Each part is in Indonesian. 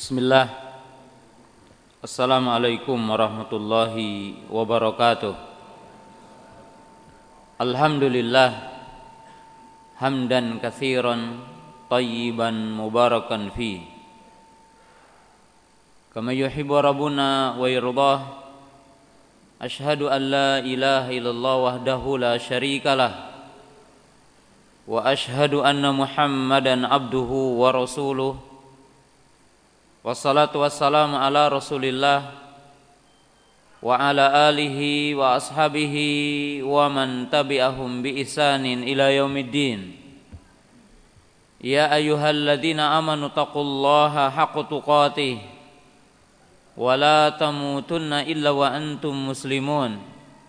Bismillah. Assalamualaikum warahmatullahi wabarakatuh. Alhamdulillah hamdan katsiran tayyiban mubarakan fi kama yuhibbu rabbuna wa yardah. Ashhadu an la ilaha illallah wahdahu la syarikalah wa ashhadu anna Muhammadan abduhu wa rasuluh. Wassalatu wassalamu ala Rasulillah wa ala alihi wa ashabihi wa man tabi'ahum bi ihsanin ila yaumiddin. Ya ayyuhalladzina amanu taqullaha haqqa tuqatih wa la tamutunna illa wa antum muslimun.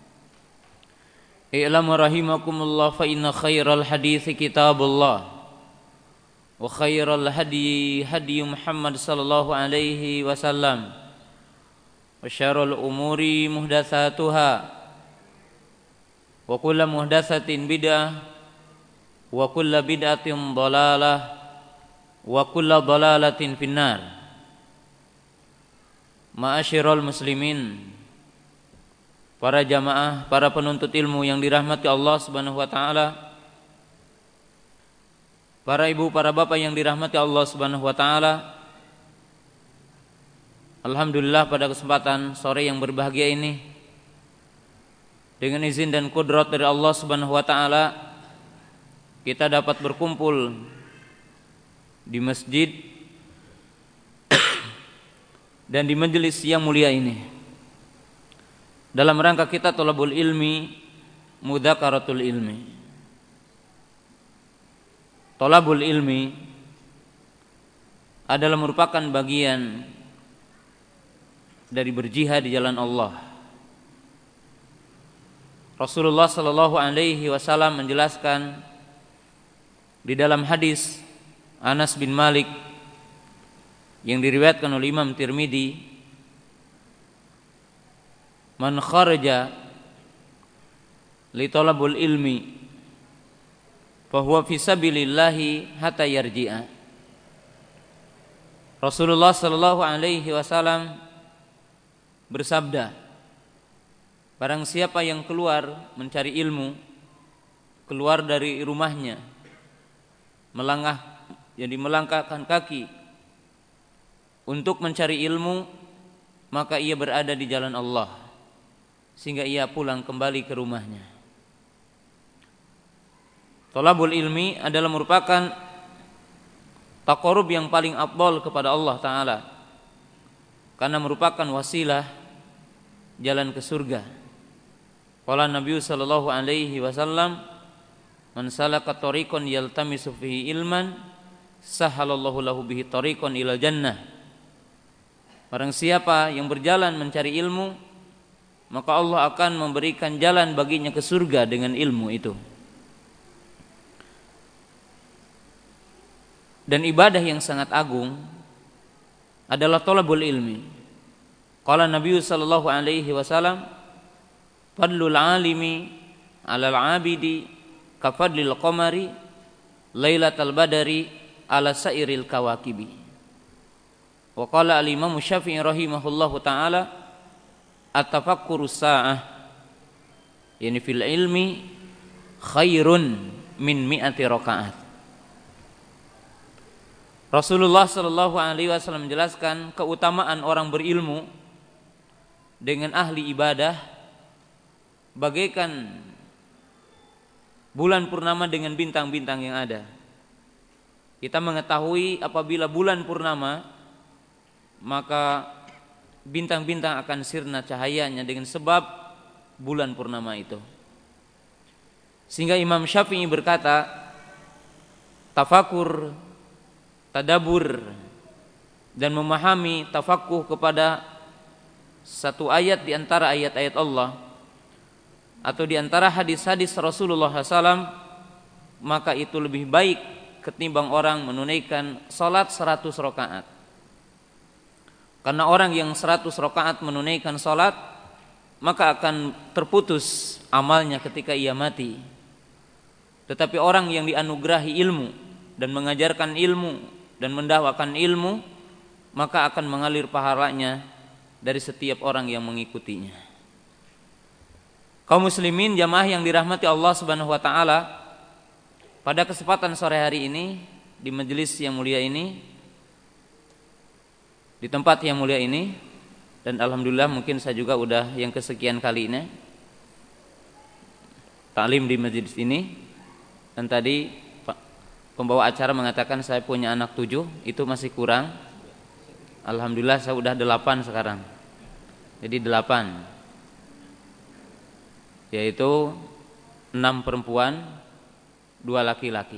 I'lamu rahimakumullah fa inna khairal hadithi kitabullah wa khairal hadi hadi Muhammad sallallahu alaihi wasallam wa syarrul umuri muhdatsatuha wa kullu muhdatsatin bid'ah wa kullu bid'atin dhalalah wa kullu dhalalatin finnar. Ma'asyiral muslimin, para jamaah, para penuntut ilmu yang dirahmati Allah Subhanahu wa taala, para ibu, para bapak yang dirahmati Allah Subhanahu wa taala. Alhamdulillah pada kesempatan sore yang berbahagia ini, dengan izin dan kudrat dari Allah Subhanahu wa taala, kita dapat berkumpul di masjid dan di majelis yang mulia ini dalam rangka kita thalabul ilmi, mudzakaratul ilmi. Thalabul ilmi adalah merupakan bagian dari berjihad di jalan Allah. Rasulullah sallallahu alaihi wasallam menjelaskan di dalam hadis Anas bin Malik yang diriwayatkan oleh Imam Tirmidzi, man kharaja li talabul ilmi fahuwa fi sabilillahi hatta yarji'a. Rasulullah sallallahu alaihi wasallam bersabda, barang siapa yang keluar mencari ilmu, keluar dari rumahnya, melangkahkan kaki untuk mencari ilmu, maka ia berada di jalan Allah sehingga ia pulang kembali ke rumahnya. Thalabul ilmi adalah merupakan taqarrub yang paling afdal kepada Allah Ta'ala, karena merupakan wasilah jalan ke surga. Qala Nabi sallallahu alaihi wasallam, man salaka tariqan yaltamisu fihi ilman sahhalallahu lahu bihi tariqan ilal jannah. Barang siapa yang berjalan mencari ilmu, maka Allah akan memberikan jalan baginya ke surga dengan ilmu itu. Dan ibadah yang sangat agung adalah thalabul ilmi. Qala Nabi sallallahu alaihi wasallam, fadlul alimi 'alal 'abidi ka fadlil qamari lailatal badri 'ala sairil kawakibi. Wa qala al-Imam Syafi'i rahimahullahu taala, at-tafakkuru sa'ah yani fil ilmi khairun min mi'ati rakaat. Rasulullah sallallahu alaihi wasallam menjelaskan keutamaan orang berilmu dengan ahli ibadah bagaikan bulan purnama dengan bintang-bintang yang ada. Kita mengetahui apabila bulan purnama, maka bintang-bintang akan sirna cahayanya dengan sebab bulan purnama itu. Sehingga Imam Syafi'i berkata, tafakur, tadabur dan memahami, tafaqquh kepada satu ayat di antara ayat-ayat Allah atau di antara hadis-hadis Rasulullah SAW, maka itu lebih baik ketimbang orang menunaikan salat 100 rakaat. Karena orang yang 100 rakaat menunaikan salat, maka akan terputus amalnya ketika ia mati. Tetapi orang yang dianugerahi ilmu dan mengajarkan ilmu dan mendakwakan ilmu, maka akan mengalir pahalanya dari setiap orang yang mengikutinya. Kaum muslimin jamaah yang dirahmati Allah Subhanahu wa taala, pada kesempatan sore hari ini di majelis yang mulia ini, di tempat yang mulia ini, dan alhamdulillah mungkin saya juga udah yang kesekian kali ini taklim di majelis ini. Dan tadi pembawa acara mengatakan saya punya anak 7, itu masih kurang. Alhamdulillah saya udah 8 sekarang. Jadi 8, yaitu 6 perempuan, 2 laki-laki.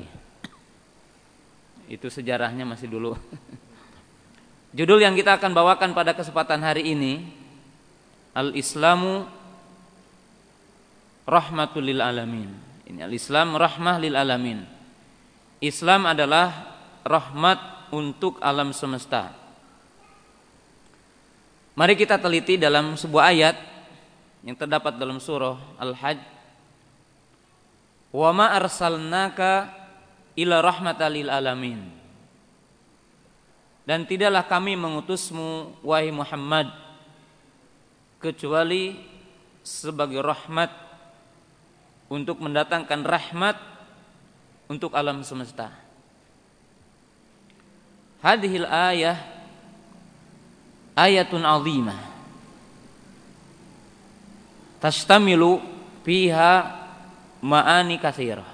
Itu sejarahnya masih dulu. Judul yang kita akan bawakan pada kesempatan hari ini, Al-Islamu Rahmatul lil Alamin. Ini Al-Islam rahmah lil alamin. Islam adalah rahmat untuk alam semesta. Mari kita teliti dalam sebuah ayat yang terdapat dalam surah Al-Hajj. Wa ma arsalnaka ila rahmatan lil alamin. Dan tidaklah kami mengutusmu wahai Muhammad kecuali sebagai rahmat, untuk mendatangkan rahmat untuk alam semesta. Hadhil ayah ayatun azimah tashtamilu fiha ma'ani katsirah.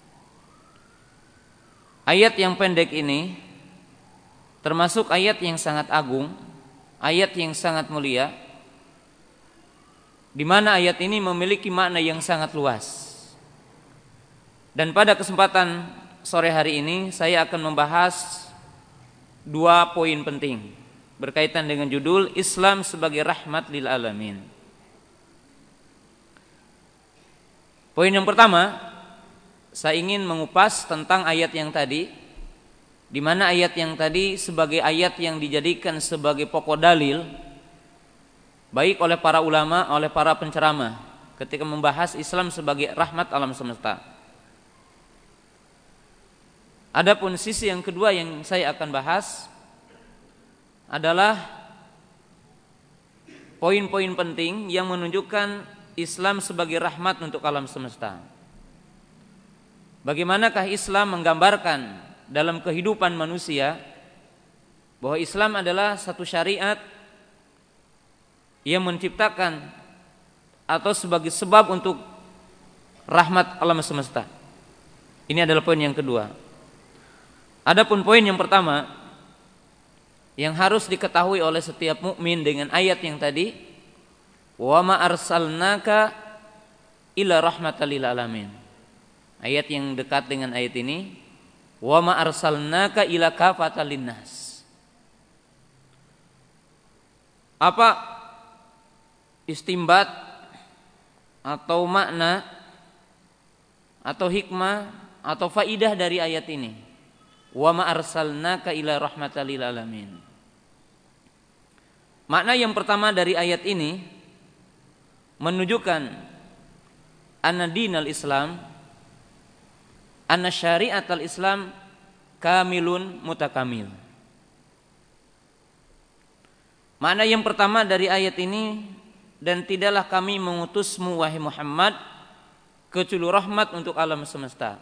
Ayat yang pendek ini termasuk ayat yang sangat agung, ayat yang sangat mulia, di mana ayat ini memiliki makna yang sangat luas. Dan pada kesempatan sore hari ini saya akan membahas 2 poin penting berkaitan dengan judul Islam sebagai rahmat lil alamin. Poin yang pertama, saya ingin mengupas tentang ayat yang tadi, di mana ayat yang tadi sebagai ayat yang dijadikan sebagai pokok dalil baik oleh para ulama, oleh para penceramah ketika membahas Islam sebagai rahmat alam semesta. Adapun sisi yang kedua yang saya akan bahas adalah poin-poin penting yang menunjukkan Islam sebagai rahmat untuk alam semesta. Bagaimanakah Islam menggambarkan dalam kehidupan manusia bahwa Islam adalah satu syariat yang menciptakan atau sebagai sebab untuk rahmat alam semesta. Ini adalah poin yang kedua. Adapun poin yang pertama yang harus diketahui oleh setiap mukmin dengan ayat yang tadi, wa ma arsalnaka ila rahmatal lil alamin. Ayat yang dekat dengan ayat ini, wa ma arsalnaka ila kafatal linnas. Apa istimbat atau makna atau hikmah atau faidah dari ayat ini? Wa ma arsalnaka ila rahmatal lil alamin. Makna yang pertama dari ayat ini menunjukkan anna dinal Islam, anna syariatal Islam kamilun mutakamil. Makna yang pertama dari ayat ini, dan tidaklah kami mengutusmu wahai Muhammad kecuali rahmat untuk alam semesta.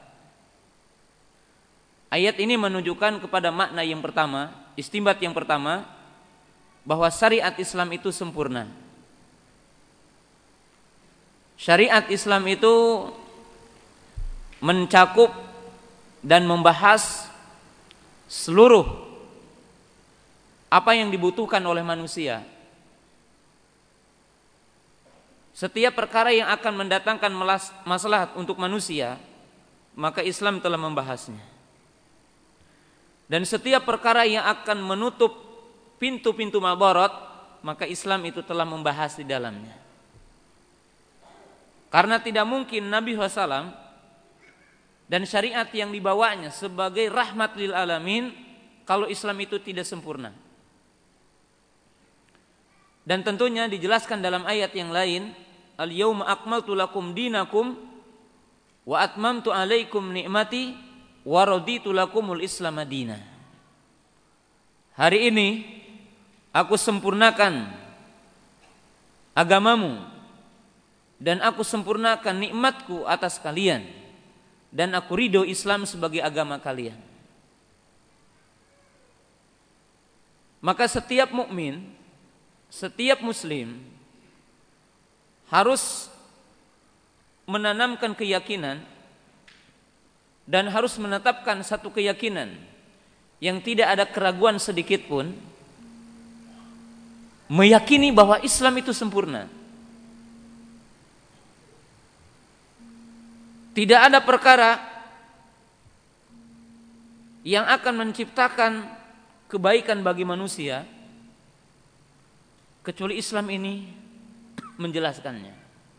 Ayat ini menunjukkan kepada makna yang pertama, istimbat yang pertama, bahwa syariat Islam itu sempurna. Syariat Islam itu mencakup dan membahas seluruh apa yang dibutuhkan oleh manusia. Setiap perkara yang akan mendatangkan maslahat untuk manusia, maka Islam telah membahasnya. Dan setiap perkara yang akan menutup pintu-pintu madarat, maka Islam itu telah membahas di dalamnya. Karena tidak mungkin Nabi SAW dan syariat yang dibawanya sebagai rahmat lil alamin kalau Islam itu tidak sempurna. Dan tentunya dijelaskan dalam ayat yang lain, al-yauma akmaltu lakum dinakum wa atmamtu alaikum ni'mati wa raditu lakumul Islam madina. Hari ini aku sempurnakan agamamu dan aku sempurnakan nikmatku atas kalian dan aku ridho Islam sebagai agama kalian. Maka setiap mukmin, setiap muslim harus menanamkan keyakinan dan harus menetapkan satu keyakinan yang tidak ada keraguan sedikit pun, meyakini bahwa Islam itu sempurna. Tidak ada perkara yang akan menciptakan kebaikan bagi manusia kecuali Islam ini menjelaskannya.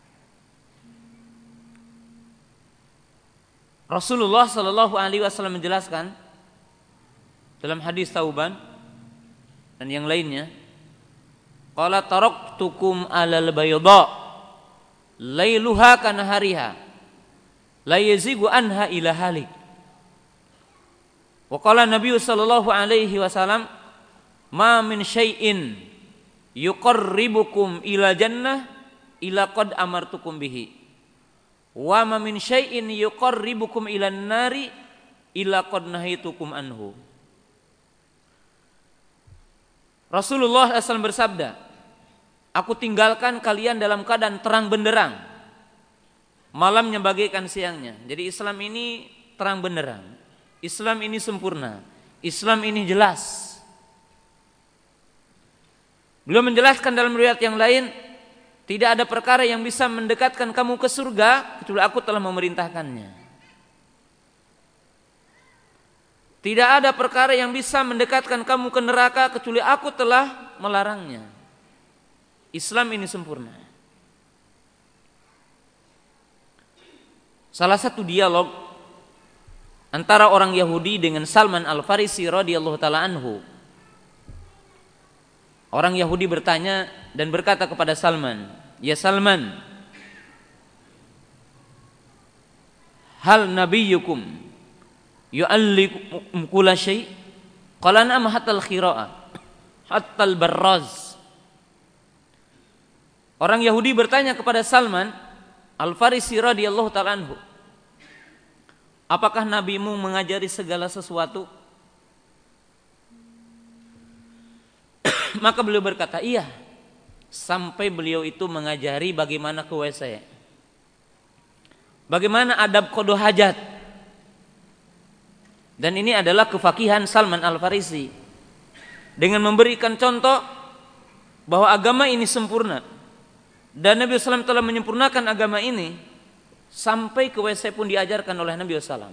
Rasulullah sallallahu alaihi wasallam menjelaskan dalam hadis Tauban dan yang lainnya, qala taraktukum 'alal bayda lailuha kanahariha la yazigu anha ila halik. Wa qala Nabi sallallahu alaihi wasallam, ma min syai'in yuqarribukum ila jannah ila qad amartukum bihi wa ma min syai'in yuqarribukum ila nari ila qad nahitukum anhu. Rasulullah SAW bersabda, aku tinggalkan kalian dalam keadaan terang benderang, malamnya bagaikan siangnya. Jadi Islam ini terang benderang, Islam ini sempurna, Islam ini jelas. Beliau menjelaskan dalam riwayat yang lain, tidak ada perkara yang bisa mendekatkan kamu ke surga kecuali aku telah memerintahkannya. Tidak ada perkara yang bisa mendekatkan kamu ke neraka kecuali aku telah melarangnya. Islam ini sempurna. Salah satu dialog antara orang Yahudi dengan Salman Al-Farisi radhiyallahu taala anhu. Orang Yahudi bertanya dan berkata kepada Salman, "Ya Salman, hal nabiyyukum yu'allikum kulla syai'?" Qala na'am hatta al-khira'a hatta al-barraz. Orang Yahudi bertanya kepada Salman Al-Farisi radhiyallahu ta'ala anhu, apakah nabimu mengajari segala sesuatu? Maka beliau berkata, iya, sampai beliau itu mengajari bagaimana ke WC, bagaimana adab qada hajat. Dan ini adalah kefakihan Salman Al-Farisi dengan memberikan contoh bahwa agama ini sempurna dan Nabi SAW telah menyempurnakan agama ini sampai ke WC pun diajarkan oleh Nabi SAW.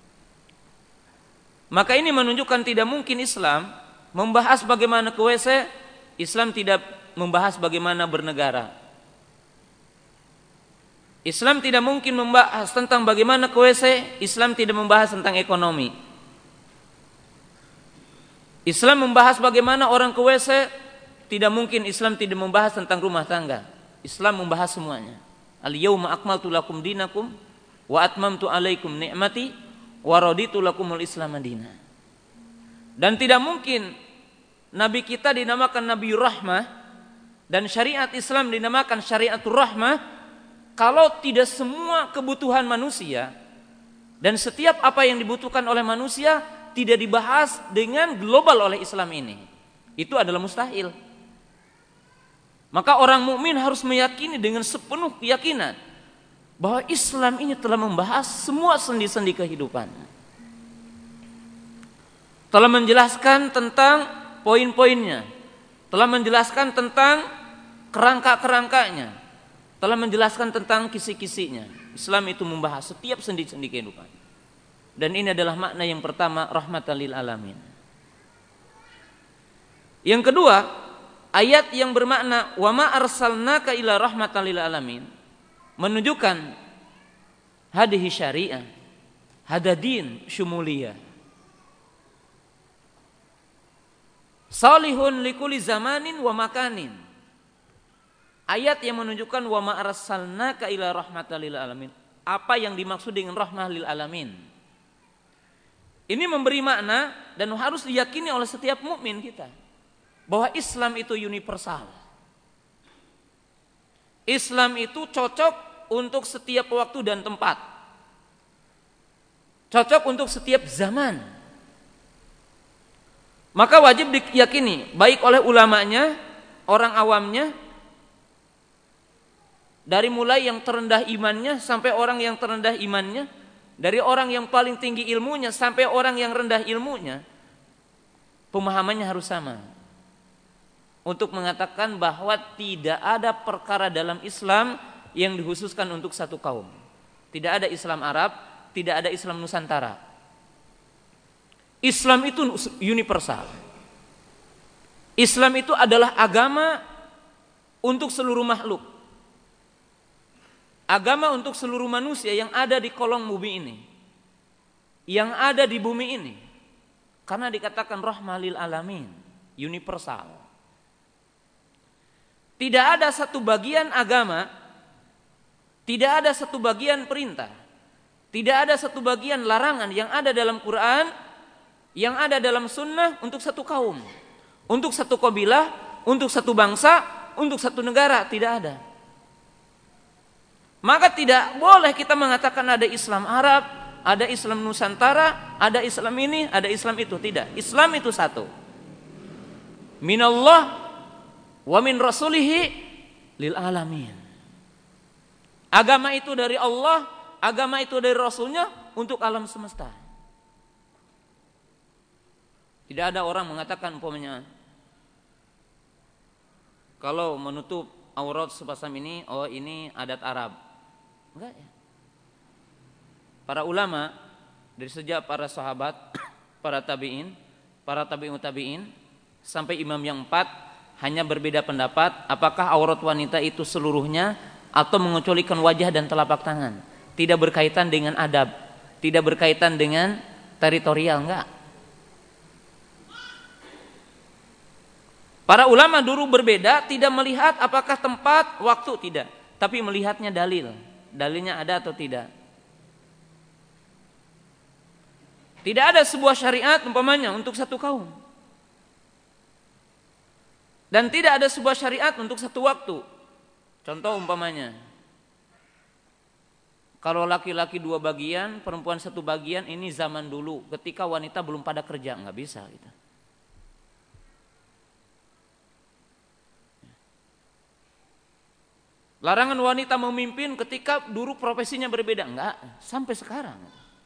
Maka ini menunjukkan tidak mungkin Islam membahas bagaimana ke WC, Islam tidak membahas bagaimana bernegara. Islam tidak mungkin membahas tentang bagaimana ke WC, Islam tidak membahas tentang ekonomi. Islam membahas bagaimana orang ke WC, tidak mungkin Islam tidak membahas tentang rumah tangga. Islam membahas semuanya. Al-yawma akmaltu lakum dinakum wa atmamtu alaikum ni'mati wa raditu lakumul Islam madina. Dan tidak mungkin Nabi kita dinamakan Nabiur Rahmah dan syariat Islam dinamakan Syariatur Rahmah kalau tidak semua kebutuhan manusia dan setiap apa yang dibutuhkan oleh manusia tidak dibahas dengan global oleh Islam ini. Itu adalah mustahil. Maka orang mukmin harus meyakini dengan sepenuh keyakinan bahwa Islam ini telah membahas semua sendi-sendi kehidupan. Telah menjelaskan tentang poin-poinnya, telah menjelaskan tentang kerangka-kerangkanya, telah menjelaskan tentang kisi-kisinya. Islam itu membahas setiap sendi-sendi kehidupan. Dan ini adalah makna yang pertama, rahmatan lil alamin. Yang kedua, ayat yang bermakna wa ma arsalnaka ila rahmatan lil alamin menunjukkan hadhihi syariah, hadadin syumuliyah. Salihun likuli zamanin wa makanin. Ayat yang menunjukkan wa ma arsalnaka ila rahmatan lil alamin. Apa yang dimaksud dengan rahmah lil alamin? Ini memberi makna dan harus diyakini oleh setiap mukmin kita. bahwa Islam itu universal. Islam itu cocok untuk setiap waktu dan tempat. Cocok untuk setiap zaman. Maka wajib diyakini baik oleh ulamanya, orang awamnya, dari mulai yang terendah imannya sampai orang yang terendah imannya, dari orang yang paling tinggi ilmunya sampai orang yang rendah ilmunya, pemahamannya harus sama. Untuk mengatakan bahwa tidak ada perkara dalam Islam yang dikhususkan untuk satu kaum. Tidak ada Islam Arab, tidak ada Islam Nusantara. Islam itu universal. Islam itu adalah agama untuk seluruh makhluk. Agama untuk seluruh manusia yang ada di kolong bumi ini, yang ada di bumi ini. Karena dikatakan rahmah lil alamin, universal. Tidak ada satu bagian agama, tidak ada satu bagian perintah, tidak ada satu bagian larangan yang ada dalam Quran, yang ada dalam sunnah untuk satu kaum, untuk satu kabilah, untuk satu bangsa, untuk satu negara, tidak ada. Maka tidak boleh kita mengatakan ada Islam Arab, ada Islam Nusantara, ada Islam ini, ada Islam itu. Tidak, Islam itu satu. Minallah wa min rasulihi lil alamin. Agama itu dari Allah, agama itu dari Rasulnya untuk alam semesta. Tidak ada orang mengatakan umpamanya kalau menutup aurat sepasang ini, oh ini adat Arab. Enggak ya. Para ulama dari sejak para sahabat, para tabi'in, para tabi'ut tabi'in sampai imam yang 4 hanya berbeda pendapat apakah aurat wanita itu seluruhnya atau mengecualikan wajah dan telapak tangan. Tidak berkaitan dengan adab, tidak berkaitan dengan teritorial, enggak. Para ulama dulu berbeda, tidak melihat apakah tempat, waktu, tidak, tapi melihatnya dalil. Dalilnya ada atau tidak. Tidak ada sebuah syariat umpamanya untuk satu kaum. Dan tidak ada sebuah syariat untuk satu waktu. Contoh umpamanya, kalau laki-laki 2 bagian, perempuan 1 bagian, ini zaman dulu ketika wanita belum pada kerja, nggak bisa gitu. Larangan wanita memimpin ketika dulu profesinya berbeda, enggak, sampai sekarang.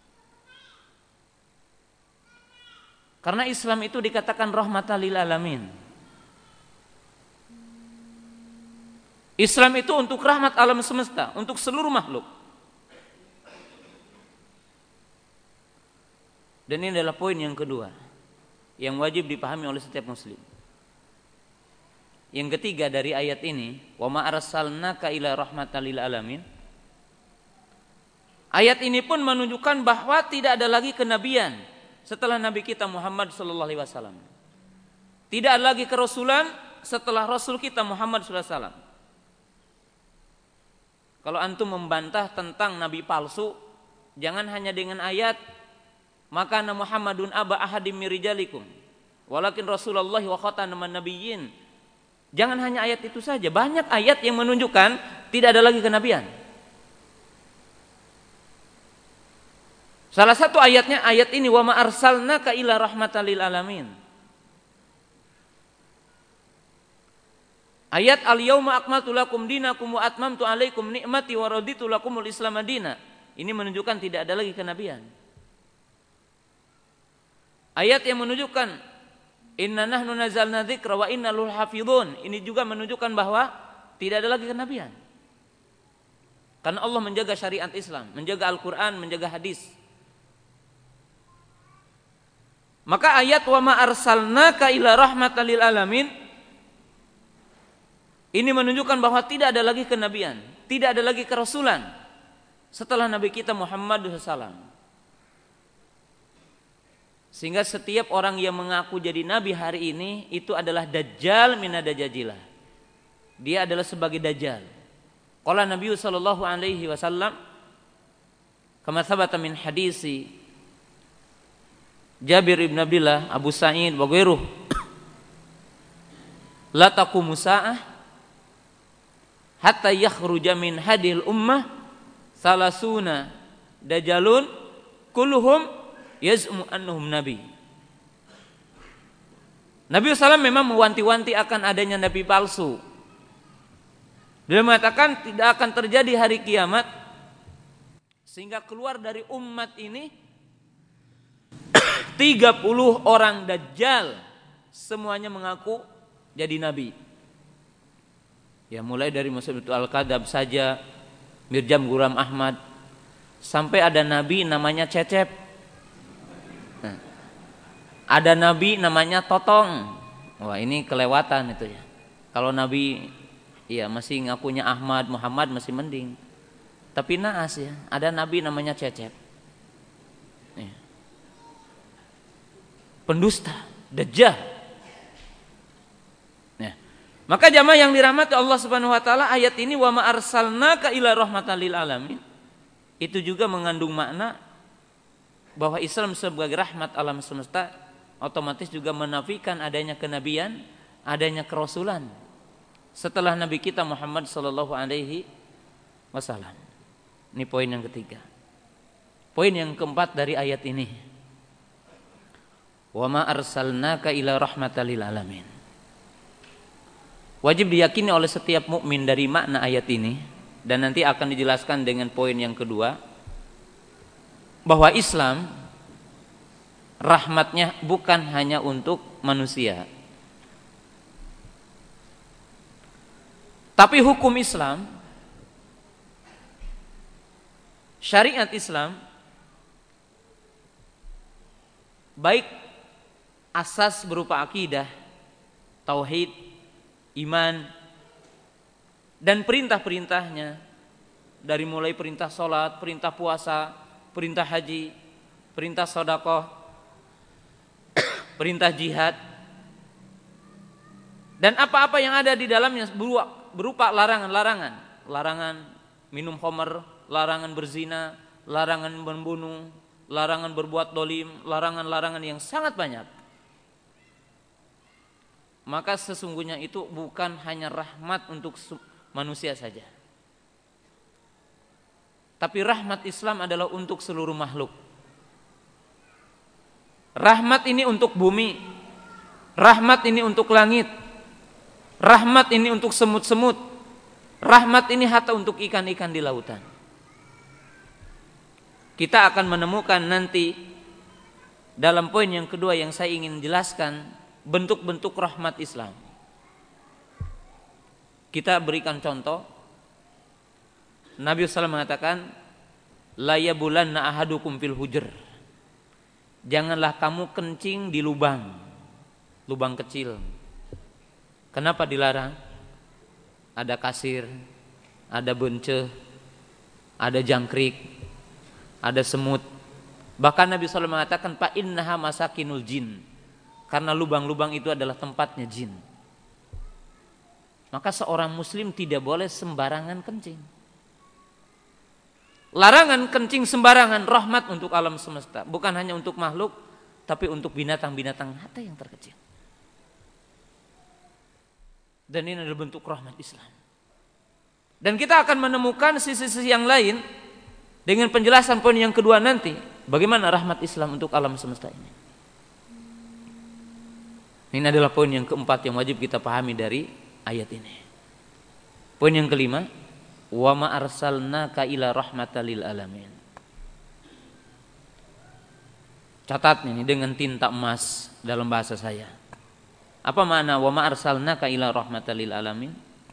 Karena Islam itu dikatakan rahmatan lil alamin. Islam itu untuk rahmat alam semesta, untuk seluruh makhluk. Dan ini adalah poin yang kedua yang wajib dipahami oleh setiap muslim. Yang ketiga dari ayat ini, wa ma arsalnaka ila rahmatan lil alamin. Ayat ini pun menunjukkan bahwa tidak ada lagi kenabian setelah nabi kita Muhammad sallallahu alaihi wasallam. Tidak ada lagi kerasulan setelah rasul kita Muhammad sallallahu alaihi wasallam. Kalau antum membantah tentang nabi palsu, jangan hanya dengan ayat maka Muhammadun aba ahadim mirijalikum walakin Rasulullah wa khataman nabiyyin. Jangan hanya ayat itu saja, banyak ayat yang menunjukkan tidak ada lagi kenabian. Salah satu ayatnya ayat ini, wa ma arsalnaka ila rahmatan lil alamin. Ayat al-yauma akmaltu lakum dinakum wa atmamtu alaikum ni'mati wa raditu lakumul islam madina. Ini menunjukkan tidak ada lagi kenabian. Ayat yang menunjukkan inna nahnu nazzalna dzikra wa inna lahu hafizun. Ini juga menunjukkan bahwa tidak ada lagi kenabian. Karena Allah menjaga syariat Islam, menjaga Al-Qur'an, menjaga hadis. Maka ayat wa ma arsalnaka ila rahmatan lil alamin ini menunjukkan bahwa tidak ada lagi kenabian, tidak ada lagi kerasulan setelah Nabi kita Muhammad SAW. Sehingga setiap orang yang mengaku jadi nabi hari ini itu adalah dajjal minadajajilah. Dia adalah sebagai dajjal. Qala Nabi sallallahu alaihi wasallam kama thabata min hadisi Jabir ibn Abdullah, Abu Sa'id wa ghairuh la taqumu sa'ah hatta yakhruja min hadil ummah salasuna dajalun kulluhum yaz'umu annahum nabi. Nabi SAW memang mewanti-wanti akan adanya nabi palsu. Dia mengatakan tidak akan terjadi hari kiamat sehingga keluar dari umat ini 30 orang dajjal, semuanya mengaku jadi nabi. Ya, mulai dari Musailimah Al-Kadzab saja, Mirjam Ghulam Ahmad, sampai ada nabi namanya Cecep. Nah, ada nabi namanya Totong. Wah, ini kelewatan itu ya. Kalau nabi ya masih ngakunya Ahmad, Muhammad masih mending. Tapi naas ya, ada nabi namanya Cecep. Ya. Pendusta, dajjal. Nah, maka jamaah yang dirahmati Allah Subhanahu wa taala, ayat ini wa ma arsalnaka ila rahmatan lil alamin itu juga mengandung makna bahwa Islam sebagai rahmat alam semesta otomatis juga menafikan adanya kenabian, adanya kerasulan setelah Nabi kita Muhammad sallallahu alaihi wasallam. Ini poin yang ketiga. Poin yang keempat dari ayat ini. Wa ma arsalnaka ila rahmatan lil alamin. Wajib diyakini oleh setiap mukmin dari makna ayat ini, dan nanti akan dijelaskan dengan poin yang kedua, bahwa Islam rahmatnya bukan hanya untuk manusia, tapi hukum Islam, syariat Islam, baik asas berupa akidah, tauhid, iman, dan perintah-perintahnya, dari mulai perintah sholat, perintah puasa, perintah haji, perintah sedekah, perintah jihad, dan apa-apa yang ada di dalamnya berupa larangan-larangan, larangan minum khamr, larangan berzina, larangan membunuh, larangan berbuat dolim, larangan-larangan yang sangat banyak. Maka sesungguhnya itu bukan hanya rahmat untuk manusia saja, tapi rahmat Islam adalah untuk seluruh makhluk. Rahmat ini untuk bumi, rahmat ini untuk langit, rahmat ini untuk semut-semut, rahmat ini hatta untuk ikan-ikan di lautan. Kita akan menemukan nanti dalam poin yang kedua yang saya ingin jelaskan bentuk-bentuk rahmat Islam. Kita berikan contoh. Nabi SAW mengatakan, la yabulanna ahadukum fil hujr. Janganlah kamu kencing di lubang kecil. Kenapa dilarang? Ada kasir, ada benceh, ada jangkrik, ada semut. Bahkan Nabi SAW mengatakan, fa innaha masakinul jin. Karena lubang-lubang itu adalah tempatnya jin. Maka seorang muslim tidak boleh sembarangan kencing. Larangan kencing sembarangan rahmat untuk alam semesta, bukan hanya untuk makhluk, tapi untuk binatang-binatang hatta yang terkecil. Dan ini adalah bentuk rahmat Islam. Dan kita akan menemukan sisi-sisi yang lain dengan penjelasan poin yang kedua nanti, bagaimana rahmat Islam untuk alam semesta ini. Ini adalah poin yang keempat yang wajib kita pahami dari ayat ini. Poin yang kelima, wa ma arsalnaka ila rahmatan lil alamin. Catat ini dengan tinta emas dalam bahasa saya. Apa makna wa ma arsalnaka ila rahmatan lil alamin?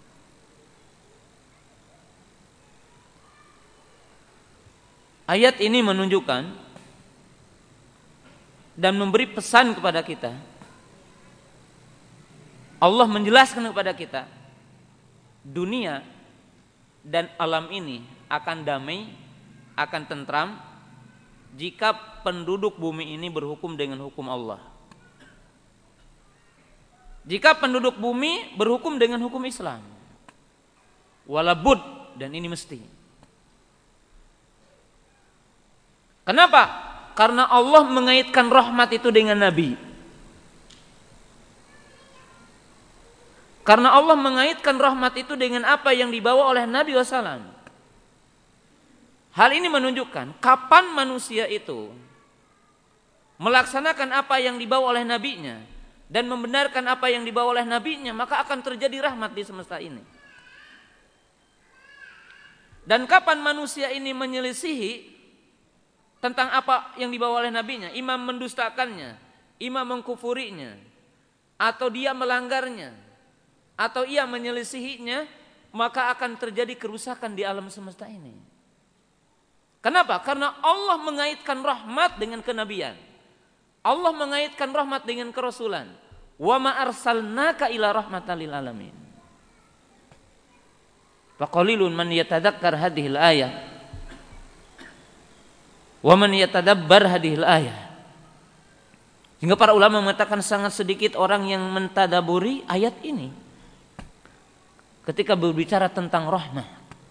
Ayat ini menunjukkan dan memberi pesan kepada kita. Allah menjelaskan kepada kita, dunia dan alam ini akan damai, akan tentram jika penduduk bumi ini berhukum dengan hukum Allah. Jika penduduk bumi berhukum dengan hukum Islam, walabud, dan ini mesti. Kenapa? Karena Allah mengaitkan rahmat itu dengan Nabi. Karena Allah mengaitkan rahmat itu dengan apa yang dibawa oleh Nabi SAW. Hal ini menunjukkan kapan manusia itu melaksanakan apa yang dibawa oleh nabinya dan membenarkan apa yang dibawa oleh nabinya, maka akan terjadi rahmat di semesta ini. Dan kapan manusia ini menyelisihi tentang apa yang dibawa oleh nabinya, imam mendustakannya, imam mengkufurinya, atau dia melanggarnya, atau ia menyelisihinya, maka akan terjadi kerusakan di alam semesta ini. Kenapa? Karena Allah mengaitkan rahmat dengan kenabian. Allah mengaitkan rahmat dengan kerasulan. Wa ma arsalnaka ila rahmatan lil alamin. Fa qalilun man yatadzakkar hadhil ayah. Wa man yatadabbar hadhil ayah. Sehingga para ulama mengatakan sangat sedikit orang yang mentadaburi ayat ini ketika berbicara tentang rahmat.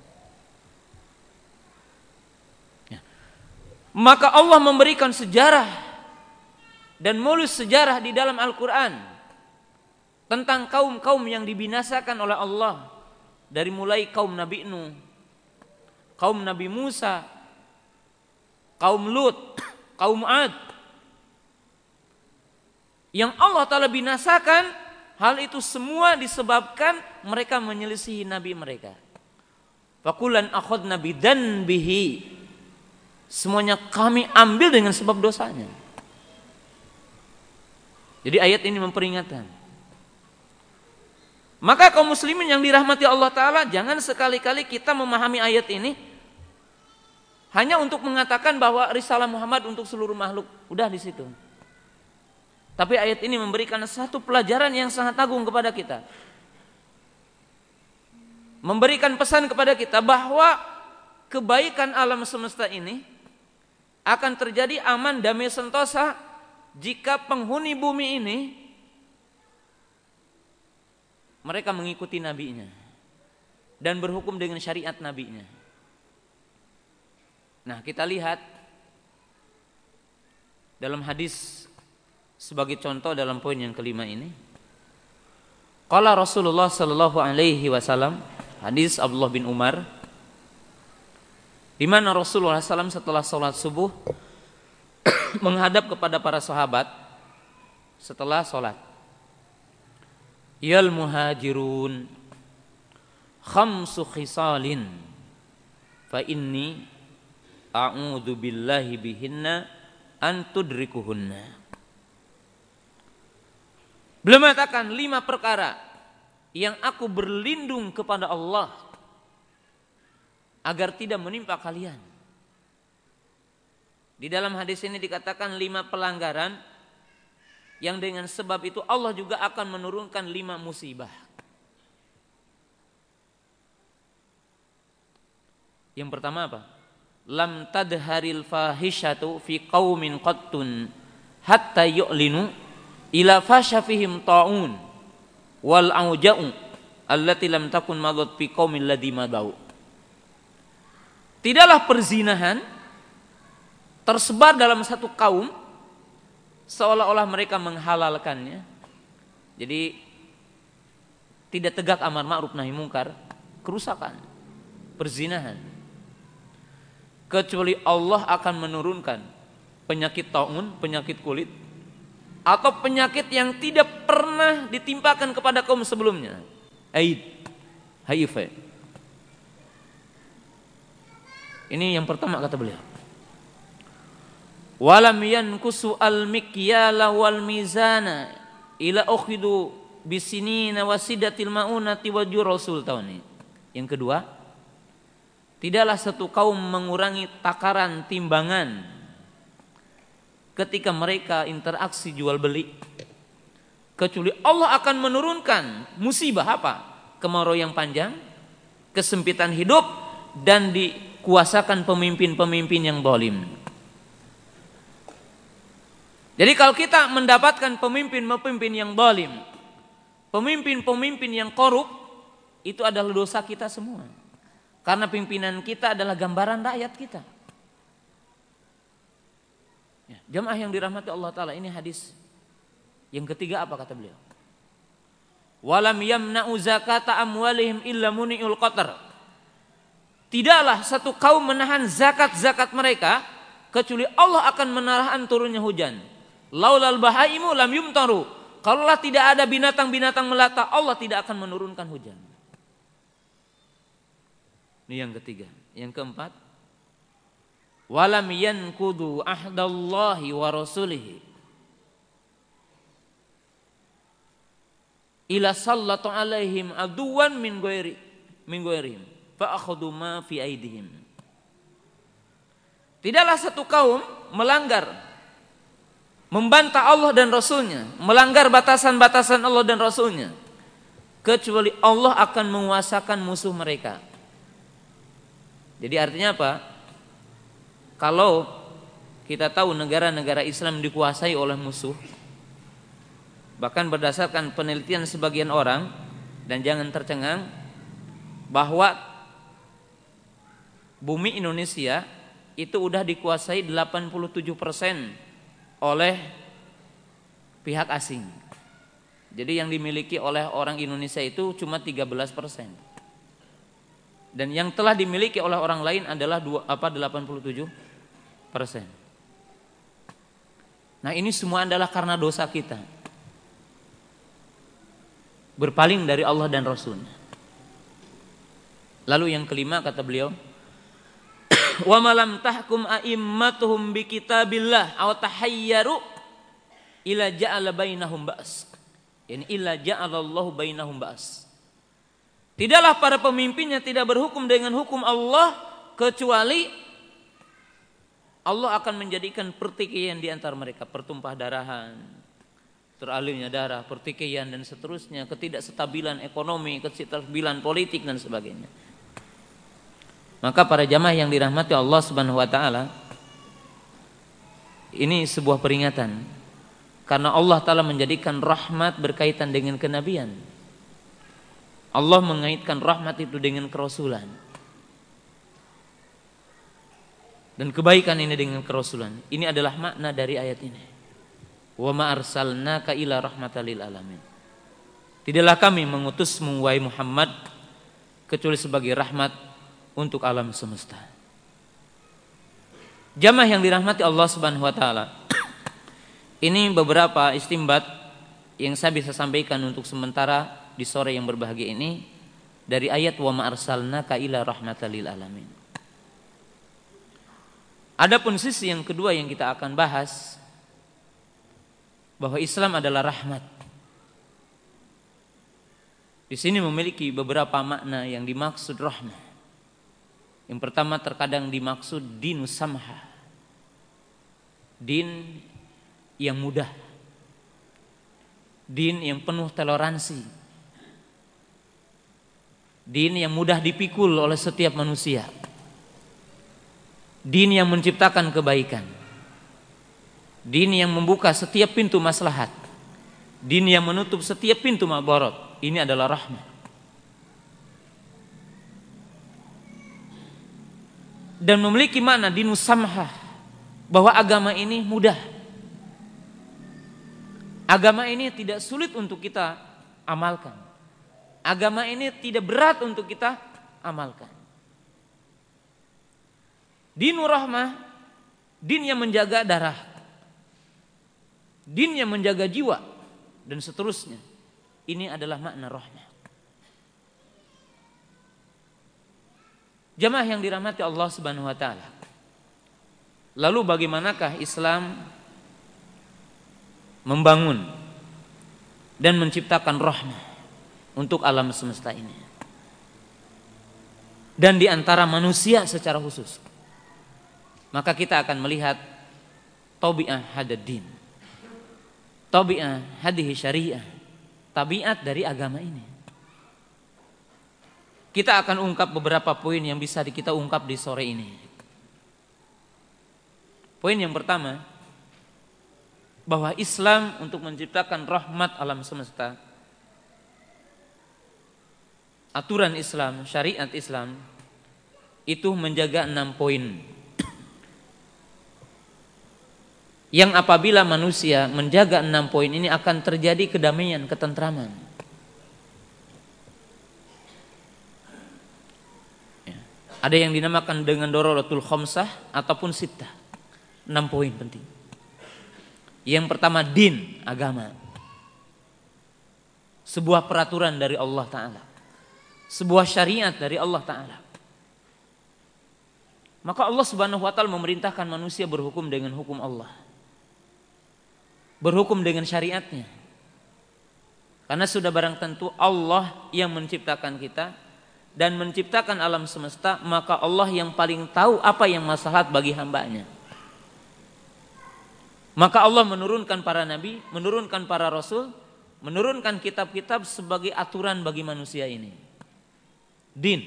Ya. Maka Allah memberikan sejarah dan mulus sejarah di dalam Al-Quran tentang kaum-kaum yang dibinasakan oleh Allah, dari mulai kaum Nabi Nuh, kaum Nabi Musa, kaum Lut, kaum Ad, yang Allah Ta'ala binasakan. Hal itu semua disebabkan mereka menyelisihi Nabi mereka. Fakulan akhadna bidanbihi, semuanya kami ambil dengan sebab dosanya. Jadi ayat ini memperingatkan. Maka kaum muslimin yang dirahmati Allah Ta'ala, jangan sekali-kali kita memahami ayat ini hanya untuk mengatakan bahwa risalah Muhammad untuk seluruh makhluk. Udah di situ. Tapi ayat ini memberikan satu pelajaran yang sangat agung kepada kita. Memberikan pesan kepada kita bahwa kebaikan alam semesta ini akan terjadi aman, damai, sentosa jika penghuni bumi ini mereka mengikuti nabinya dan berhukum dengan syariat nabinya. Nah, kita lihat dalam hadis sebagai contoh dalam poin yang kelima ini. Qala Rasulullah sallallahu alaihi wasallam, hadis Abdullah bin Umar, di mana Rasulullah SAW setelah sholat subuh menghadap kepada para sahabat setelah sholat. Yal muhajirun khamsu khisalin fa inni a'udzu billahi bihinna an tudrikuhunna. Beliau mengatakan 5 perkara yang aku berlindung kepada Allah agar tidak menimpa kalian. Di dalam hadis ini dikatakan 5 pelanggaran yang dengan sebab itu Allah juga akan menurunkan 5 musibah. Yang pertama apa? Lam tadharil fahishatu fi qaumin qattun hatta yu'linu ila fasha fihim ta'un wal auja'u allati lam takun madat fi qaumil ladzi madau. Tidaklah perzinahan tersebar dalam satu kaum seolah-olah mereka menghalalkannya. Jadi tidak tegak amar ma'ruf nahi mungkar, kerusakan, perzinahan. Kecuali Allah akan menurunkan penyakit ta'un, penyakit kulit, atau penyakit yang tidak pernah ditimpakan kepada kaum sebelumnya. HIV. Ini yang pertama kata beliau. Walam yankusu al-mikyala wal mizana ila ukhidu bisinina wasidatil maunati wa jurasul tauni. Yang kedua, tidaklah satu kaum mengurangi takaran timbangan ketika mereka interaksi jual beli, kecuali Allah akan menurunkan musibah apa? Kemarau yang panjang, kesempitan hidup, dan dikuasakan pemimpin-pemimpin yang zalim. Jadi kalau kita mendapatkan pemimpin-pemimpin yang zalim, pemimpin-pemimpin yang korup, itu adalah dosa kita semua. Karena pimpinan kita adalah gambaran rakyat kita. Ya, jamaah yang dirahmati Allah Ta'ala, ini hadis yang ketiga apa kata beliau? Walam yamna'u zakata amwalihim illa muni'ul qatar. Tidaklah satu kaum menahan zakat-zakat mereka kecuali Allah akan menahan turunnya hujan. Laulal bahaimu lam yumtaru. Kalaulah tidak ada binatang-binatang melata, Allah tidak akan menurunkan hujan. Ini yang ketiga. Yang keempat, walam yankudu ahdallahi wa rasulihi ila sallatu alaihim aduwan min ghairihim fa akhadhu ma fi aidihim. Tidaklah satu kaum melanggar, membantah Allah dan Rasulnya, melanggar batasan-batasan Allah dan Rasulnya, kecuali Allah akan menguasakan musuh mereka. Jadi artinya apa? Kalau kita tahu negara-negara Islam dikuasai oleh musuh, bahkan berdasarkan penelitian sebagian orang, dan jangan tercengang, bahwa bumi Indonesia itu udah dikuasai 87% oleh pihak asing. Jadi yang dimiliki oleh orang Indonesia itu cuma 13%. Dan yang telah dimiliki oleh orang lain adalah 87%. Nah, ini semua adalah karena dosa kita, berpaling dari Allah dan Rasul-Nya. Lalu yang kelima kata beliau, wa malam tahkum a'immatuhum bi kitabillah aw tahayyaru ila ja'ala bainahum ba's. Yani illa ja'alallahu bainahum ba's. Tidaklah para pemimpinnya tidak berhukum dengan hukum Allah kecuali Allah akan menjadikan pertikaian di antara mereka, pertumpah darahan, teralirnya darah, pertikaian dan seterusnya, ketidakstabilan ekonomi, ketidakstabilan politik dan sebagainya. Maka para jamaah yang dirahmati Allah Subhanahu wa taala, ini sebuah peringatan karena Allah taala menjadikan rahmat berkaitan dengan kenabian. Allah mengaitkan rahmat itu dengan kerasulan. Dan kebaikan ini dengan kerasulan. Ini adalah makna dari ayat ini. Wa ma arsalnaka ila rahmatan lil alamin. Tidaklah kami mengutusmu wahai Muhammad kecuali sebagai rahmat untuk alam semesta. Jamaah yang dirahmati Allah Subhanahu wa taala. Ini beberapa istimbat yang saya bisa sampaikan untuk sementara di sore yang berbahagia ini dari ayat wa ma arsalnaka ila rahmatan lil alamin. Adapun sisi yang kedua yang kita akan bahas, bahwa Islam adalah rahmat. Di sini memiliki beberapa makna yang dimaksud rahmat. Yang pertama terkadang dimaksud dinus samha, din yang mudah, din yang penuh toleransi, din yang mudah dipikul oleh setiap manusia, din yang menciptakan kebaikan, din yang membuka setiap pintu maslahat, din yang menutup setiap pintu madarat. Ini adalah rahmat. Dan memiliki makna dinus samhah, bahwa agama ini mudah. Agama ini tidak sulit untuk kita amalkan. Agama ini tidak berat untuk kita amalkan. Dinur rahmah, din yang menjaga darah, din yang menjaga jiwa, dan seterusnya. Ini adalah makna rahmah. Jamaah yang dirahmati Allah Subhanahu wa taala. Lalu bagaimanakah Islam membangun dan menciptakan rahmah untuk alam semesta ini dan di antara manusia secara khusus? Maka kita akan melihat tabi'ah hadaddin, tabi'ah hadhihi syariah, tabiat dari agama ini. Kita akan ungkap beberapa poin yang bisa kita ungkap di sore ini. Poin yang pertama, bahwa Islam untuk menciptakan rahmat alam semesta, aturan Islam, syariat Islam itu menjaga 6 poin. Yang apabila manusia menjaga 6 poin ini akan terjadi kedamaian, ketentraman. Ada yang dinamakan dengan daruratul khamsah ataupun sittah. 6 poin penting. Yang pertama din, agama. Sebuah peraturan dari Allah Ta'ala. Sebuah syariat dari Allah Ta'ala. Maka Allah Subhanahu wa Ta'ala memerintahkan manusia berhukum dengan hukum Allah. Berhukum dengan syariatnya. Karena sudah barang tentu Allah yang menciptakan kita dan menciptakan alam semesta, maka Allah yang paling tahu apa yang maslahat bagi hambanya. Maka Allah menurunkan para nabi, menurunkan para rasul, menurunkan kitab-kitab sebagai aturan bagi manusia ini. Din.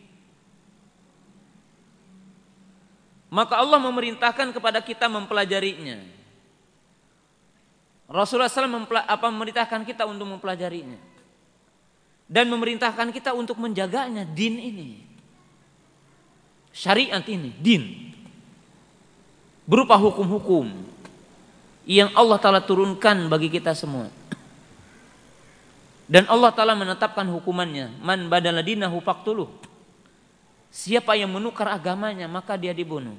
Maka Allah memerintahkan kepada kita mempelajarinya. Rasulullah SAW memerintahkan kita untuk mempelajarinya. Dan memerintahkan kita untuk menjaganya, din ini. Syariat ini, din. Berupa hukum-hukum yang Allah Ta'ala turunkan bagi kita semua. Dan Allah Ta'ala menetapkan hukumannya. Man badala dinahu faqtuluh. Siapa yang menukar agamanya maka dia dibunuh.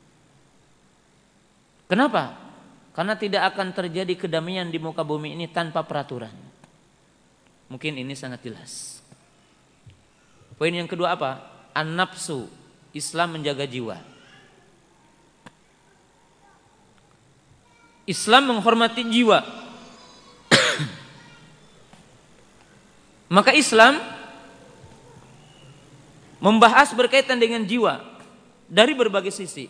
Kenapa? Karena tidak akan terjadi kedamaian di muka bumi ini tanpa peraturan. Mungkin ini sangat jelas. Poin yang kedua apa? An-nafsu. Islam menjaga jiwa. Islam menghormati jiwa. Maka Islam membahas berkaitan dengan jiwa dari berbagai sisi.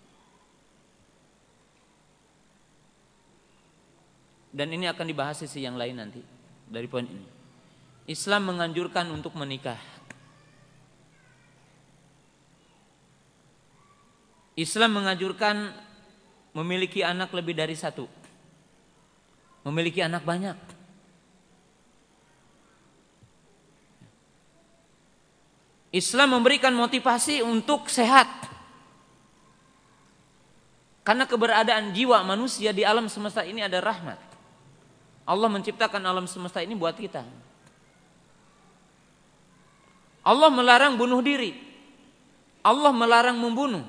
Dan ini akan dibahas sisi yang lain nanti dari poin ini. Islam menganjurkan untuk menikah. Islam menganjurkan memiliki anak lebih dari satu. Memiliki anak banyak. Islam memberikan motivasi untuk sehat. Karena keberadaan jiwa manusia di alam semesta ini ada rahmat. Allah menciptakan alam semesta ini buat kita. Allah melarang bunuh diri. Allah melarang membunuh.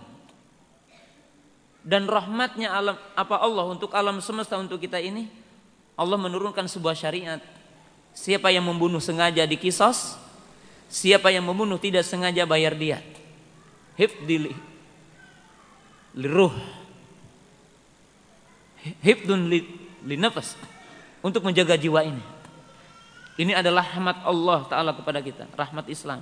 Dan rahmatnya Allah untuk alam semesta untuk kita ini, Allah menurunkan sebuah syariat. Siapa yang membunuh sengaja dikisos, siapa yang membunuh tidak sengaja bayar dia. Hifdil liruh, hifdun linafas, untuk menjaga jiwa ini. Ini adalah rahmat Allah Ta'ala kepada kita, rahmat Islam.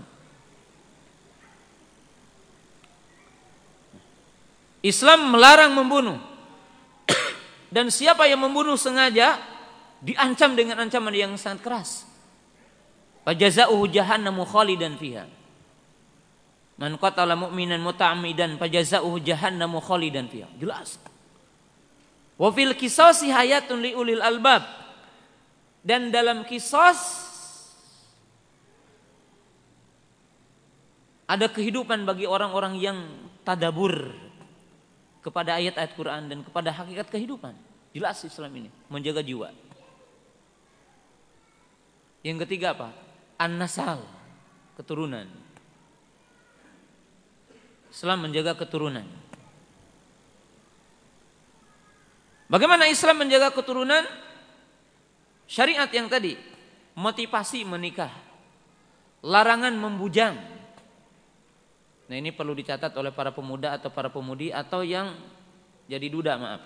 Islam melarang membunuh. Dan siapa yang membunuh sengaja diancam dengan ancaman yang sangat keras. Fajaza'uhu jahannamu khalidan fiha. Man qatala mu'minan muta'ammidan fajaza'uhu jahannamu khalidan fiha. Jelas. Wa fil qisasi hayatun li ulil albab. Dan dalam qisas ada kehidupan bagi orang-orang yang tadabur kepada ayat-ayat Quran dan kepada hakikat kehidupan. Jelas Islam ini menjaga jiwa. Yang ketiga apa? An-nasal, keturunan. Islam menjaga keturunan. Bagaimana Islam menjaga keturunan? Syariat yang tadi, motivasi menikah, larangan membujang. Nah, ini perlu dicatat oleh para pemuda atau para pemudi atau yang jadi duda, maaf.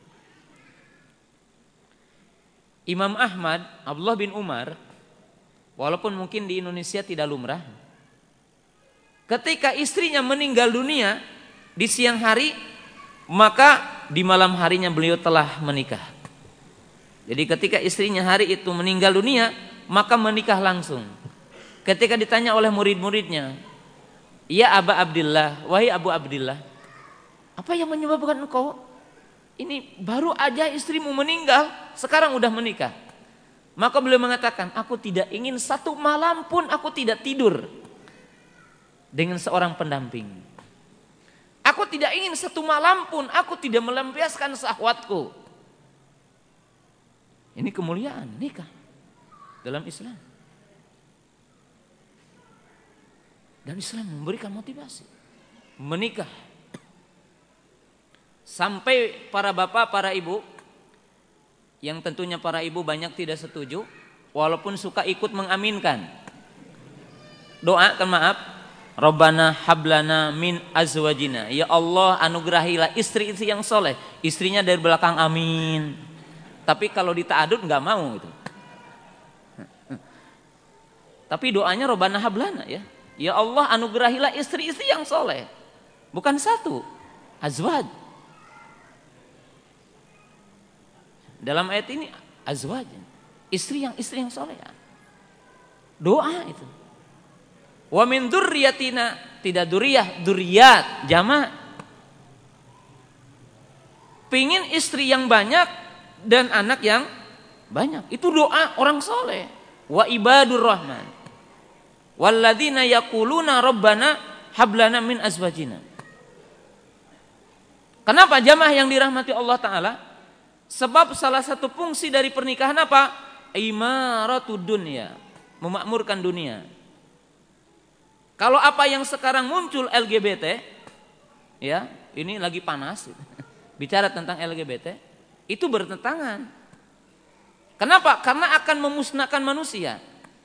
Imam Ahmad, Abdullah bin Umar, walaupun mungkin di Indonesia tidak lumrah, ketika istrinya meninggal dunia di siang hari, maka di malam harinya beliau telah menikah. Jadi ketika istrinya hari itu meninggal dunia, maka menikah langsung. Ketika ditanya oleh murid-muridnya, "Ya Aba Abdillah, wahai Abu Abdillah, apa yang menyebabkan engkau ini baru aja istrimu meninggal, sekarang udah menikah?" Maka beliau mengatakan, "Aku tidak ingin satu malam pun aku tidak tidur dengan seorang pendamping. Aku tidak ingin satu malam pun aku tidak melampiaskan syahwatku." Ini kemuliaan nikah dalam Islam. Dan Islam memberikan motivasi menikah. Sampai para bapak, para ibu, yang tentunya para ibu banyak tidak setuju, walaupun suka ikut mengaminkan. Doa kan maaf, Rabbana hablana min azwajina. Ya Allah, anugerahilah istri-istri yang soleh. Istrinya dari belakang amin. Tapi kalau dita'adud nggak mau gitu. Tapi doanya Rabbana hablana ya. Ya Allah, anugerahilah istri-istri yang soleh. Bukan satu, azwaj. Dalam ayat ini azwaj, istri yang soleh. Doa itu. Wa min dzurriyyatina, tidak duriyah, duriyat, jamak. Pingin istri yang banyak dan anak yang banyak. Itu doa orang soleh. Wa ibadur rahman walladzina yaquluna rabbana hablana min azwajina. Kenapa jamaah yang dirahmati Allah Ta'ala? Sebab salah satu fungsi dari pernikahan apa? Imaratud dunya, memakmurkan dunia. Kalau apa yang sekarang muncul LGBT, ya ini lagi panas, bicara tentang LGBT, itu bertentangan. Kenapa? Karena akan memusnahkan manusia.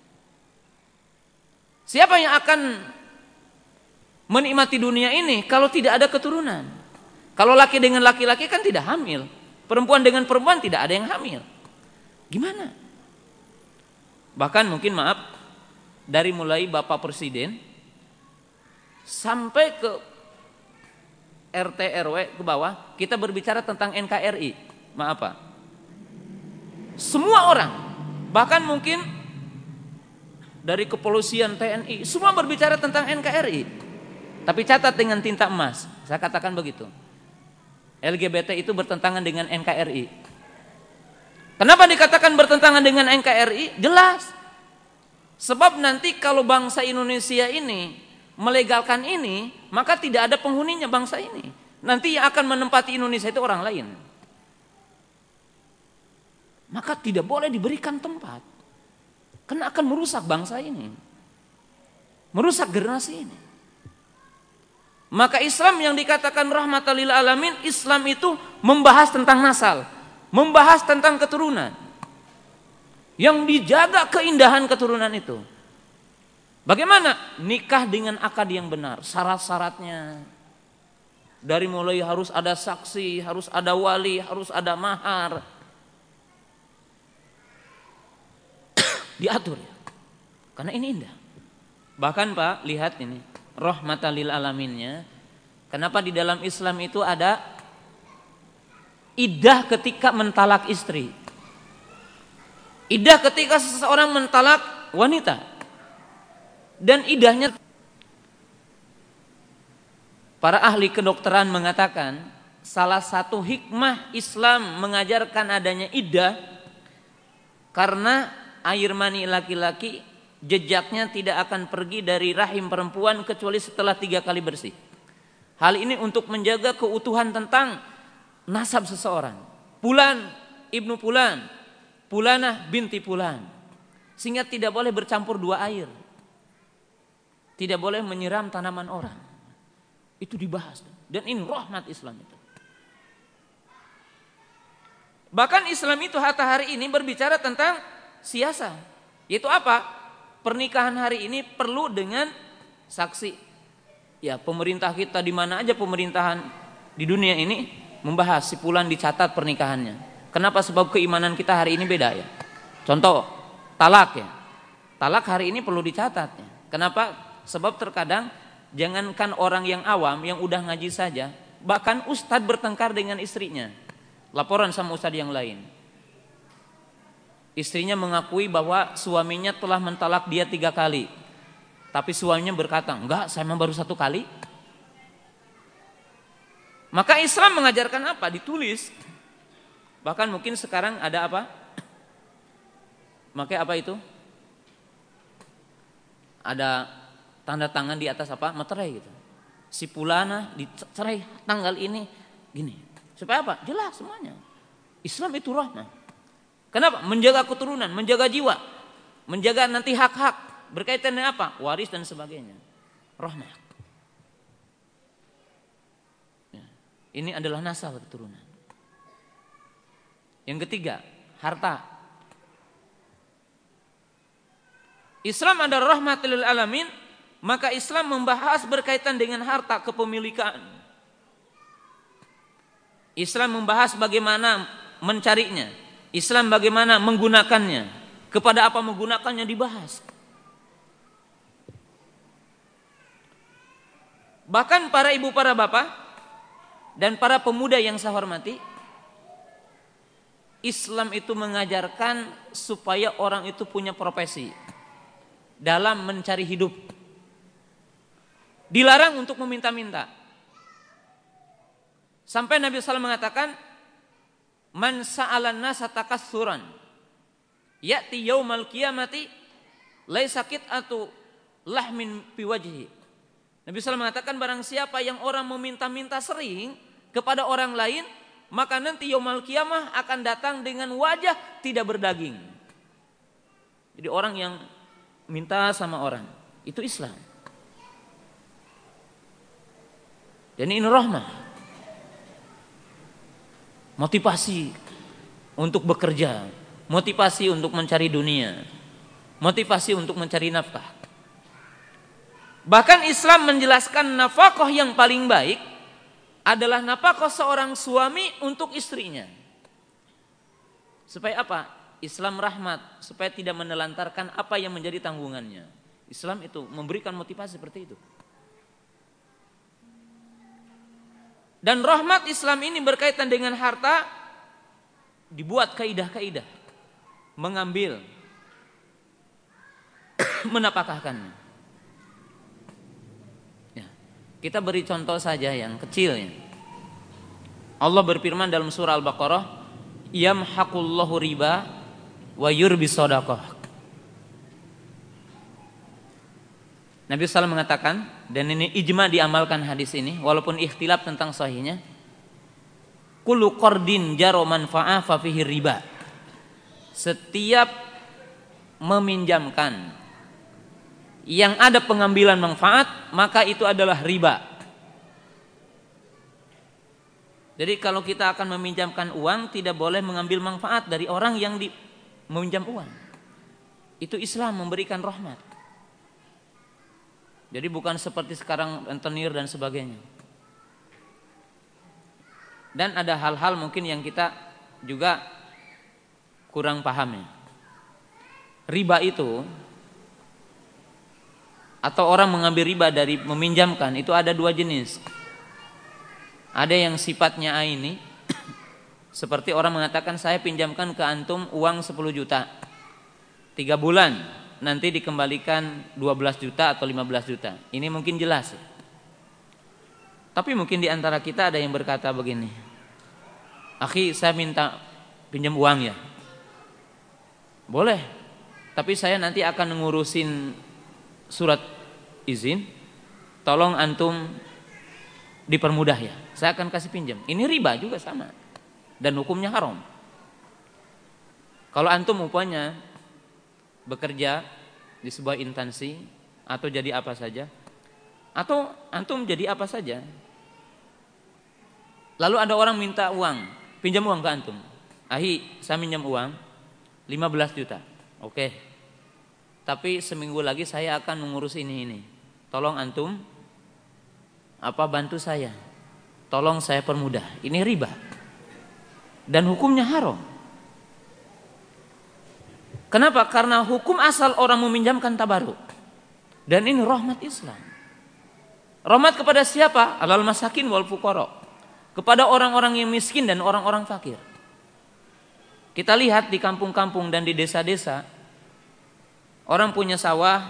Siapa yang akan menikmati dunia ini kalau tidak ada keturunan? Kalau laki dengan laki-laki kan tidak hamil. Perempuan dengan perempuan tidak ada yang hamil. Gimana? Bahkan mungkin maaf, dari mulai Bapak Presiden sampai ke RT RW ke bawah, kita berbicara tentang NKRI. Maaf Pak. Semua orang, bahkan mungkin dari kepolisian, TNI, semua berbicara tentang NKRI. Tapi catat dengan tinta emas, saya katakan begitu. LGBT itu bertentangan dengan NKRI. Kenapa dikatakan bertentangan dengan NKRI? Jelas. Sebab nanti kalau bangsa Indonesia ini melegalkan ini, maka tidak ada penghuninya bangsa ini. Nanti yang akan menempati Indonesia itu orang lain. Maka tidak boleh diberikan tempat. Karena akan merusak bangsa ini. Merusak generasi ini. Maka Islam yang dikatakan rahmatan lil alamin, Islam itu membahas tentang nasal, membahas tentang keturunan. Yang dijaga keindahan keturunan itu. Bagaimana? Nikah dengan akad yang benar, syarat-syaratnya. Dari mulai harus ada saksi, harus ada wali, harus ada mahar. Diatur ya. Karena ini indah. Bahkan Pak, lihat ini. Rahmatan lil alaminnya. Kenapa di dalam Islam itu ada iddah ketika mentalak istri. Iddah ketika seseorang mentalak wanita. Dan iddahnya, para ahli kedokteran mengatakan salah satu hikmah Islam mengajarkan adanya iddah karena air mani laki-laki jejaknya tidak akan pergi dari rahim perempuan kecuali setelah 3 kali bersih. Hal ini untuk menjaga keutuhan tentang nasab seseorang. Fulan ibnu Fulan, Fulanah binti Fulan. Sehingga tidak boleh bercampur 2 air. Tidak boleh menyiram tanaman orang. Itu dibahas. Dan ini rahmat Islam itu. Bahkan Islam itu hatta hari ini berbicara tentang siasa. Yaitu apa? Pernikahan hari ini perlu dengan saksi. Ya, pemerintah kita di mana aja pemerintahan di dunia ini membahas si fulan dicatat pernikahannya. Kenapa? Sebab keimanan kita hari ini beda ya. Contoh, talak ya. Talak hari ini perlu dicatat ya. Kenapa? Sebab terkadang jangankan orang yang awam yang udah ngaji saja, bahkan ustadz bertengkar dengan istrinya. Laporan sama ustadz yang lain. Istrinya mengakui bahwa suaminya telah mentalak dia 3 kali. Tapi suaminya berkata, enggak, saya memang baru 1 kali. Maka Islam mengajarkan apa? Ditulis. Bahkan mungkin sekarang ada apa? Makanya apa itu? Ada tanda tangan di atas apa? Materai gitu. Si Fulana dicerai tanggal ini gini. Supaya apa? Jelas semuanya. Islam itu rahmah. Kenapa? Menjaga keturunan, menjaga jiwa, menjaga nanti hak-hak berkaitan dengan apa? Waris dan sebagainya. rahmah. Ya. Ini adalah nasab keturunan. Yang ketiga, harta. Islam adalah rahmatul lil alamin, maka Islam membahas berkaitan dengan harta, kepemilikan. Islam membahas bagaimana mencarinya. Islam bagaimana menggunakannya. Kepada apa menggunakannya dibahas. Bahkan para ibu, para bapak, dan para pemuda yang saya hormati, Islam itu mengajarkan supaya orang itu punya profesi dalam mencari hidup. Dilarang untuk meminta-minta. Sampai Nabi SAW mengatakan, man sa'alan nasa takassuran ya'ti yaumal qiyamati laisa qit'atu lahmin fi wajhi. Nabi SAW mengatakan, barang siapa yang orang meminta-minta sering kepada orang lain, maka nanti yaumal qiyamah akan datang dengan wajah tidak berdaging. Jadi orang yang minta sama orang, itu Islam. Dan ini rahmah. Motivasi untuk bekerja, motivasi untuk mencari dunia, motivasi untuk mencari nafkah. Bahkan Islam menjelaskan nafkah yang paling baik adalah nafkah seorang suami untuk istrinya. Supaya apa? Islam rahmat, supaya tidak menelantarkan apa yang menjadi tanggungannya. Islam itu memberikan motivasi seperti itu. Dan rahmat Islam ini berkaitan dengan harta, dibuat kaidah-kaidah, mengambil, menapakahkannya. Ya, kita beri contoh saja yang kecilnya. Allah berfirman dalam surah Al-Baqarah, yamhaqullahu riba wa yurbi shadaqah. Nabi SAW mengatakan, dan ini ijma diamalkan hadis ini, walaupun ikhtilaf tentang sahihnya, kullu qardin jaro manfa'ah fa fihi riba. Setiap meminjamkan yang ada pengambilan manfaat, maka itu adalah riba. Jadi kalau kita akan meminjamkan uang, tidak boleh mengambil manfaat dari orang yang meminjam uang. Itu Islam memberikan rahmat. Jadi bukan seperti sekarang rentenir dan sebagainya. Dan ada hal-hal mungkin yang kita juga kurang paham ya. Riba itu, atau orang mengambil riba dari meminjamkan, itu ada dua jenis. Ada yang sifatnya aini, seperti orang mengatakan, saya pinjamkan ke antum uang 10 juta 3 bulan, nanti dikembalikan 12 juta atau 15 juta. Ini mungkin jelas. Tapi mungkin di antara kita ada yang berkata begini, akhi, saya minta pinjam uang ya. Boleh, tapi saya nanti akan ngurusin surat izin, tolong antum dipermudah ya, saya akan kasih pinjam. Ini riba juga sama, dan hukumnya haram. Kalau antum umpamanya bekerja di sebuah instansi atau jadi apa saja, atau antum jadi apa saja, lalu ada orang minta uang, pinjam uang ke antum, ahi, saya minjam uang 15 juta, oke, tapi seminggu lagi saya akan mengurus ini, tolong antum bantu saya, tolong saya permudah. Ini riba dan hukumnya haram. Kenapa? Karena hukum asal orang meminjamkan tabaruk. Dan ini rahmat Islam. Rahmat kepada siapa? Alal masakin wal fuqara. Kepada orang-orang yang miskin dan orang-orang fakir. Kita lihat di kampung-kampung dan di desa-desa, orang punya sawah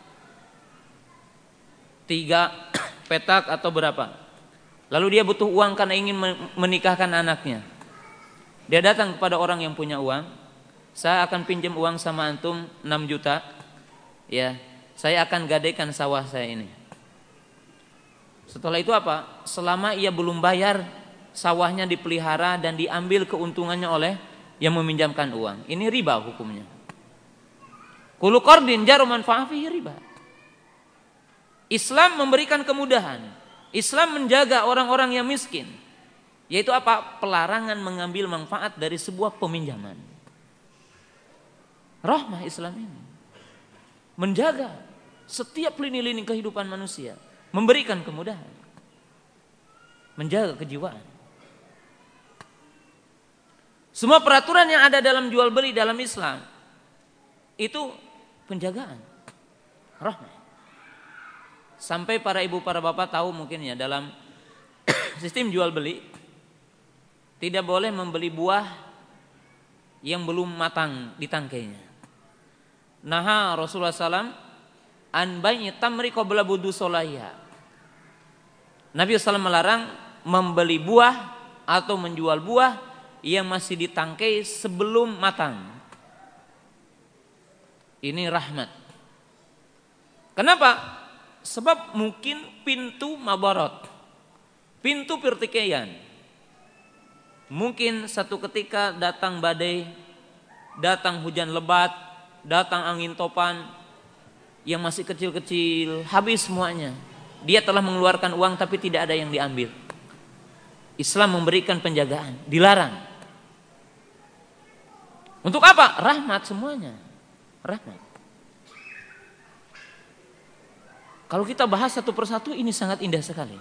3 petak atau berapa. Lalu dia butuh uang karena ingin menikahkan anaknya. Dia datang kepada orang yang punya uang, saya akan pinjam uang sama antum 6 juta. Ya, saya akan gadaikan sawah saya ini. Setelah itu apa? Selama ia belum bayar, sawahnya dipelihara dan diambil keuntungannya oleh yang meminjamkan uang. Ini riba hukumnya. Kullu qardin jaru manfa'ah fihi riba. Islam memberikan kemudahan. Islam menjaga orang-orang yang miskin. Yaitu apa? Pelarangan mengambil manfaat dari sebuah peminjaman. Rahmah Islam ini menjaga setiap lini-lini kehidupan manusia, memberikan kemudahan, menjaga kejiwaan. Semua peraturan yang ada dalam jual beli dalam Islam itu penjagaan, rahmah. Sampai para ibu, para bapak tahu mungkin ya, dalam sistem jual beli tidak boleh membeli buah yang belum matang di tangkainya. Naha Rasulullah SAW an bai'i tamri qabla budu solaya. Nabi SAW melarang membeli buah atau menjual buah yang masih ditangkai sebelum matang. Ini rahmat. Kenapa? Sebab mungkin pintu mabarat, pintu pertikaian. Mungkin satu ketika datang badai, datang hujan lebat, datang angin topan yang masih kecil-kecil, habis semuanya. Dia telah mengeluarkan uang tapi tidak ada yang diambil. Islam memberikan penjagaan, dilarang. Untuk apa? Rahmat semuanya. Rahmat. Kalau kita bahas satu persatu ini sangat indah sekali.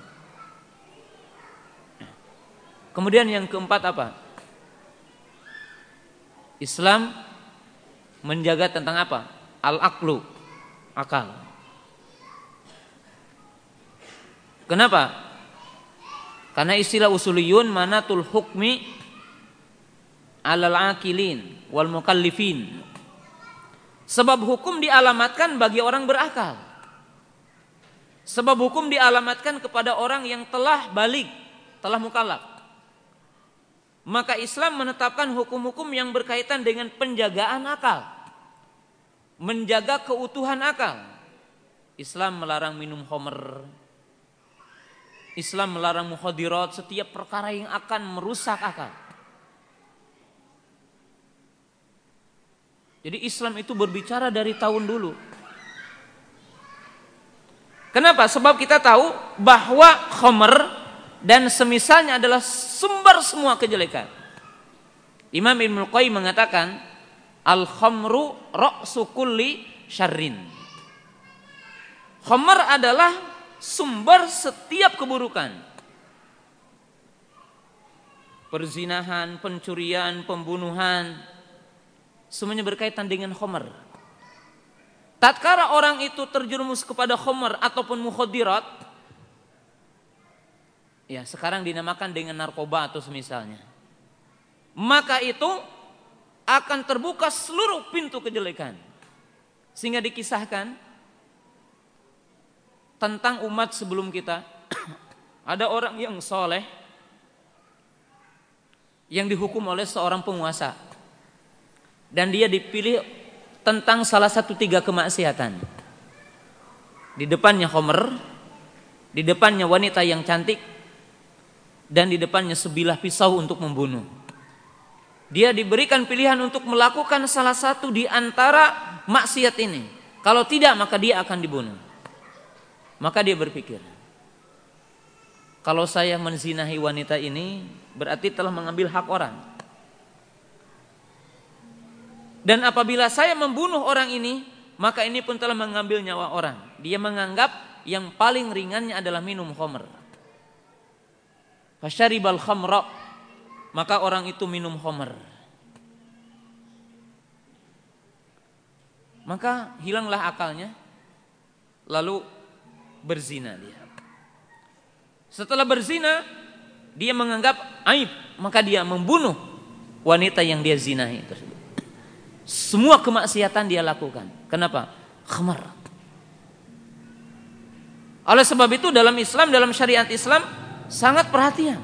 Kemudian yang keempat apa? Islam menjaga tentang apa? Al-aqlu, akal. Kenapa? Karena istilah usuliyun manatul hukmi alal akilin wal mukallifin. Sebab hukum dialamatkan bagi orang berakal. Sebab hukum dialamatkan kepada orang yang telah baligh, telah mukallaf. Maka Islam menetapkan hukum-hukum yang berkaitan dengan penjagaan akal, menjaga keutuhan akal. Islam melarang minum khamr. Islam melarang mukhadirat, setiap perkara yang akan merusak akal. Jadi Islam itu berbicara dari tahun dulu. Kenapa? Sebab kita tahu bahwa khamr dan semisalnya adalah sumber semua kejelekan. Imam Ibnu Qayyim mengatakan, al-khamru ra'su kulli syarrin. Khamr adalah sumber setiap keburukan. Perzinahan, pencurian, pembunuhan, semuanya berkaitan dengan khamr. Tatkala orang itu terjerumus kepada khamr ataupun mukhadirat, ya sekarang dinamakan dengan narkoba atau semisalnya, maka itu akan terbuka seluruh pintu kejelekan. Sehingga dikisahkan tentang umat sebelum kita, ada orang yang soleh yang dihukum oleh seorang penguasa, dan dia dipilih tentang salah satu 3 kemaksiatan. Di depannya khamr, di depannya wanita yang cantik, dan di depannya sebilah pisau untuk membunuh. Dia diberikan pilihan untuk melakukan salah satu di antara maksiat ini. Kalau tidak, maka dia akan dibunuh. Maka dia berpikir, kalau saya menzinahi wanita ini, berarti telah mengambil hak orang. Dan apabila saya membunuh orang ini, maka ini pun telah mengambil nyawa orang. Dia menganggap yang paling ringannya adalah minum khamr. Fasyaribal khamra, maka orang itu minum khamr. Maka hilanglah akalnya, lalu berzina dia. Setelah berzina, dia menganggap aib, maka dia membunuh wanita yang dia zinahi tersebut. Semua kemaksiatan dia lakukan. Kenapa? Khamr. Oleh sebab itu dalam Islam, dalam syariat Islam, sangat perhatian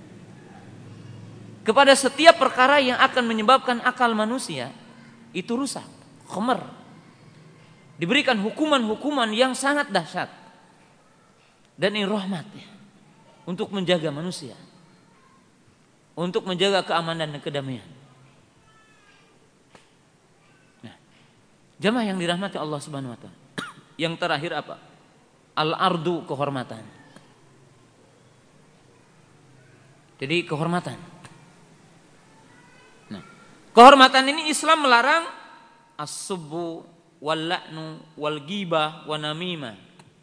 kepada setiap perkara yang akan menyebabkan akal manusia itu rusak. Khamr. Diberikan hukuman-hukuman yang sangat dahsyat. Dan ini rahmat ya, untuk menjaga manusia, untuk menjaga keamanan dan kedamaian. Nah, jamaah yang dirahmati Allah Subhanahu wa taala. Yang terakhir apa? Al-ardu, kehormatan. Jadi kehormatan. Nah, kehormatan ini Islam melarang as-subbu wal la'nu wal ghibah wa namimah.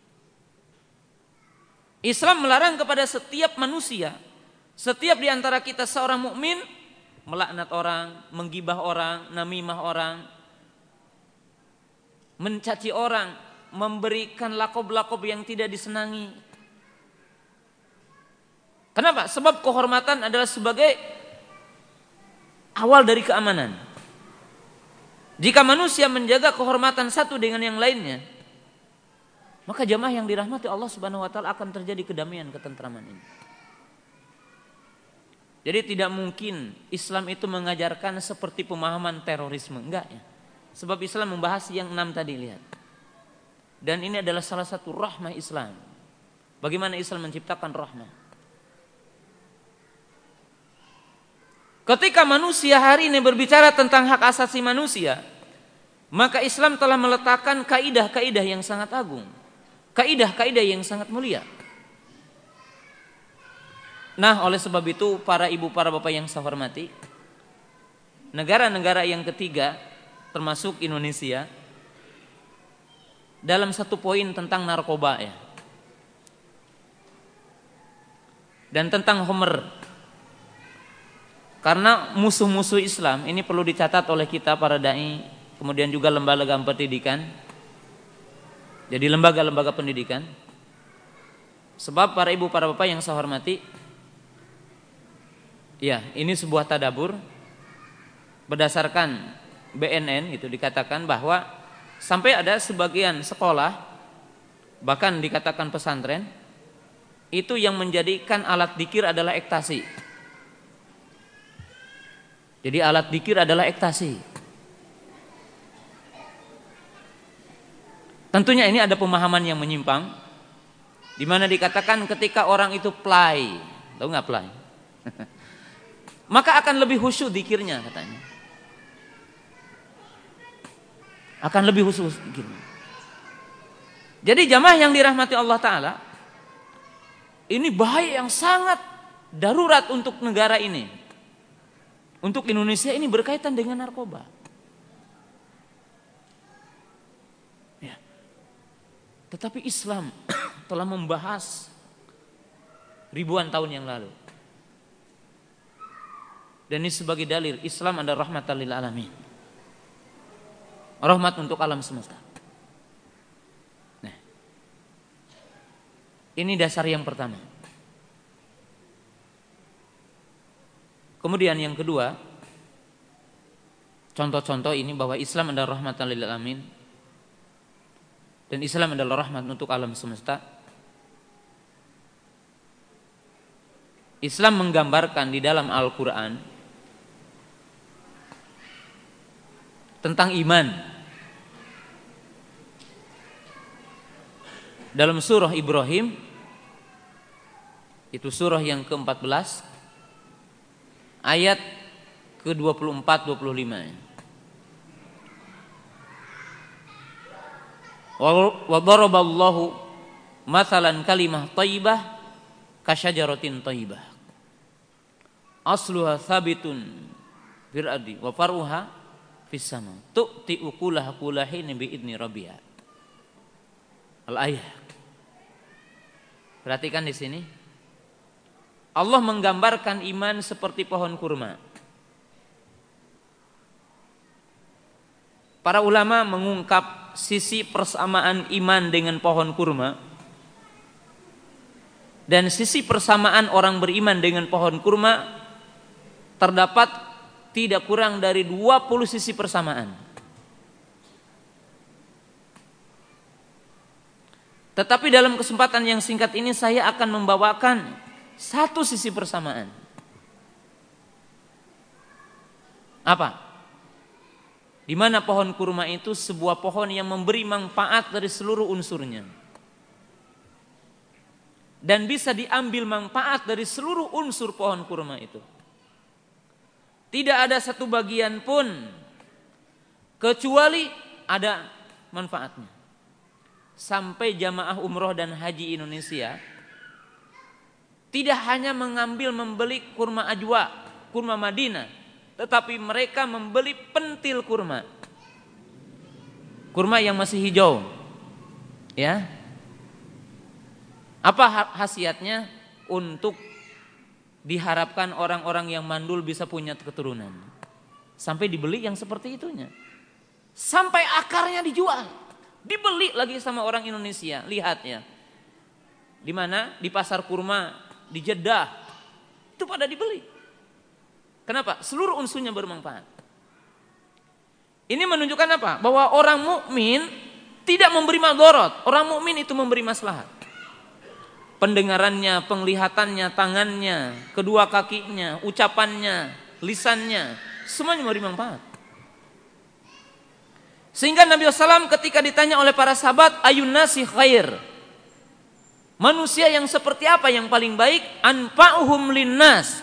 Islam melarang kepada setiap manusia, setiap di antara kita seorang mukmin melaknat orang, menggibah orang, namimah orang, mencaci orang, memberikan lakob-lakob yang tidak disenangi. Kenapa? Sebab kehormatan adalah sebagai awal dari keamanan. Jika manusia menjaga kehormatan satu dengan yang lainnya, maka jamaah yang dirahmati Allah Subhanahu wa taala akan terjadi kedamaian, ketentraman ini. Jadi tidak mungkin Islam itu mengajarkan seperti pemahaman terorisme, enggak ya. Sebab Islam membahas yang 6 tadi, lihat. Dan ini adalah salah satu rahmah Islam. Bagaimana Islam menciptakan rahmah? Ketika manusia hari ini berbicara tentang hak asasi manusia, maka Islam telah meletakkan kaidah-kaidah yang sangat agung, kaidah-kaidah yang sangat mulia. Nah, oleh sebab itu para ibu, para bapak yang saya hormati, negara-negara yang ketiga termasuk Indonesia dalam satu poin tentang narkoba ya, dan tentang homer. Karena musuh-musuh Islam ini perlu dicatat oleh kita para dai, kemudian juga lembaga pendidikan. Jadi lembaga-lembaga pendidikan. Sebab para ibu, para bapak yang saya hormati, ya, ini sebuah tadabur berdasarkan BNN itu dikatakan bahwa sampai ada sebagian sekolah, bahkan dikatakan pesantren, itu yang menjadikan alat dzikir adalah ekstasi. Jadi alat dzikir adalah ekstasi. Tentunya ini ada pemahaman yang menyimpang, di mana dikatakan ketika orang itu play, tahu nggak play? Maka akan lebih khusyuk dzikirnya katanya. Akan lebih khusyuk dzikirnya. Jadi jamaah yang dirahmati Allah Ta'ala, ini bahaya yang sangat darurat untuk negara ini. Untuk Indonesia ini berkaitan dengan narkoba. Ya. Tetapi Islam telah membahas ribuan tahun yang lalu. Dan ini sebagai dalil Islam adalah rahmatan lil alamin. Rahmat untuk alam semesta. Nah, ini dasar yang pertama. Kemudian yang kedua, contoh-contoh ini bahwa Islam adalah rahmatan lil alamin dan Islam adalah rahmat untuk alam semesta. Islam menggambarkan di dalam Al-Quran tentang iman. Dalam surah Ibrahim, itu surah yang ke-14, ayat ke-24-25. Wa daraballahu mathalan kalimah thayyibah kasyajaratin thayyibah asluha thabitun fil ardi wa faruha fis sama tu'ti ukulaha kullahin bi idni rabbiha. Al-ayah. Perhatikan di sini. Allah menggambarkan iman seperti pohon kurma. Para ulama mengungkap sisi persamaan iman dengan pohon kurma dan sisi persamaan orang beriman dengan pohon kurma terdapat tidak kurang dari 20 sisi persamaan. Tetapi dalam kesempatan yang singkat ini saya akan membawakan satu sisi persamaan. Apa? Di mana pohon kurma itu sebuah pohon yang memberi manfaat dari seluruh unsurnya. Dan bisa diambil manfaat dari seluruh unsur pohon kurma itu. Tidak ada satu bagian pun kecuali ada manfaatnya. sampai jamaah umroh dan haji Indonesia tidak hanya membeli kurma ajwa, kurma Madinah, tetapi mereka membeli pentil kurma. Kurma yang masih hijau. Ya. Apa khasiatnya? Untuk diharapkan orang-orang yang mandul bisa punya keturunan. Sampai dibeli yang seperti itunya. Sampai akarnya dijual. Dibeli lagi sama orang Indonesia. Lihat ya. Di mana? Di pasar kurma, di Jeddah. Itu pada dibeli. Kenapa? Seluruh unsurnya bermanfaat. Ini menunjukkan apa? Bahwa orang mukmin tidak memberi madorot. Orang mukmin itu memberi maslahat. Pendengarannya, penglihatannya, tangannya, kedua kakinya, ucapannya, lisannya, semuanya memberi manfaat. Sehingga Nabi SAW ketika ditanya oleh para sahabat, ayun nasi khair, manusia yang seperti apa yang paling baik? Anfa'uhum linnas,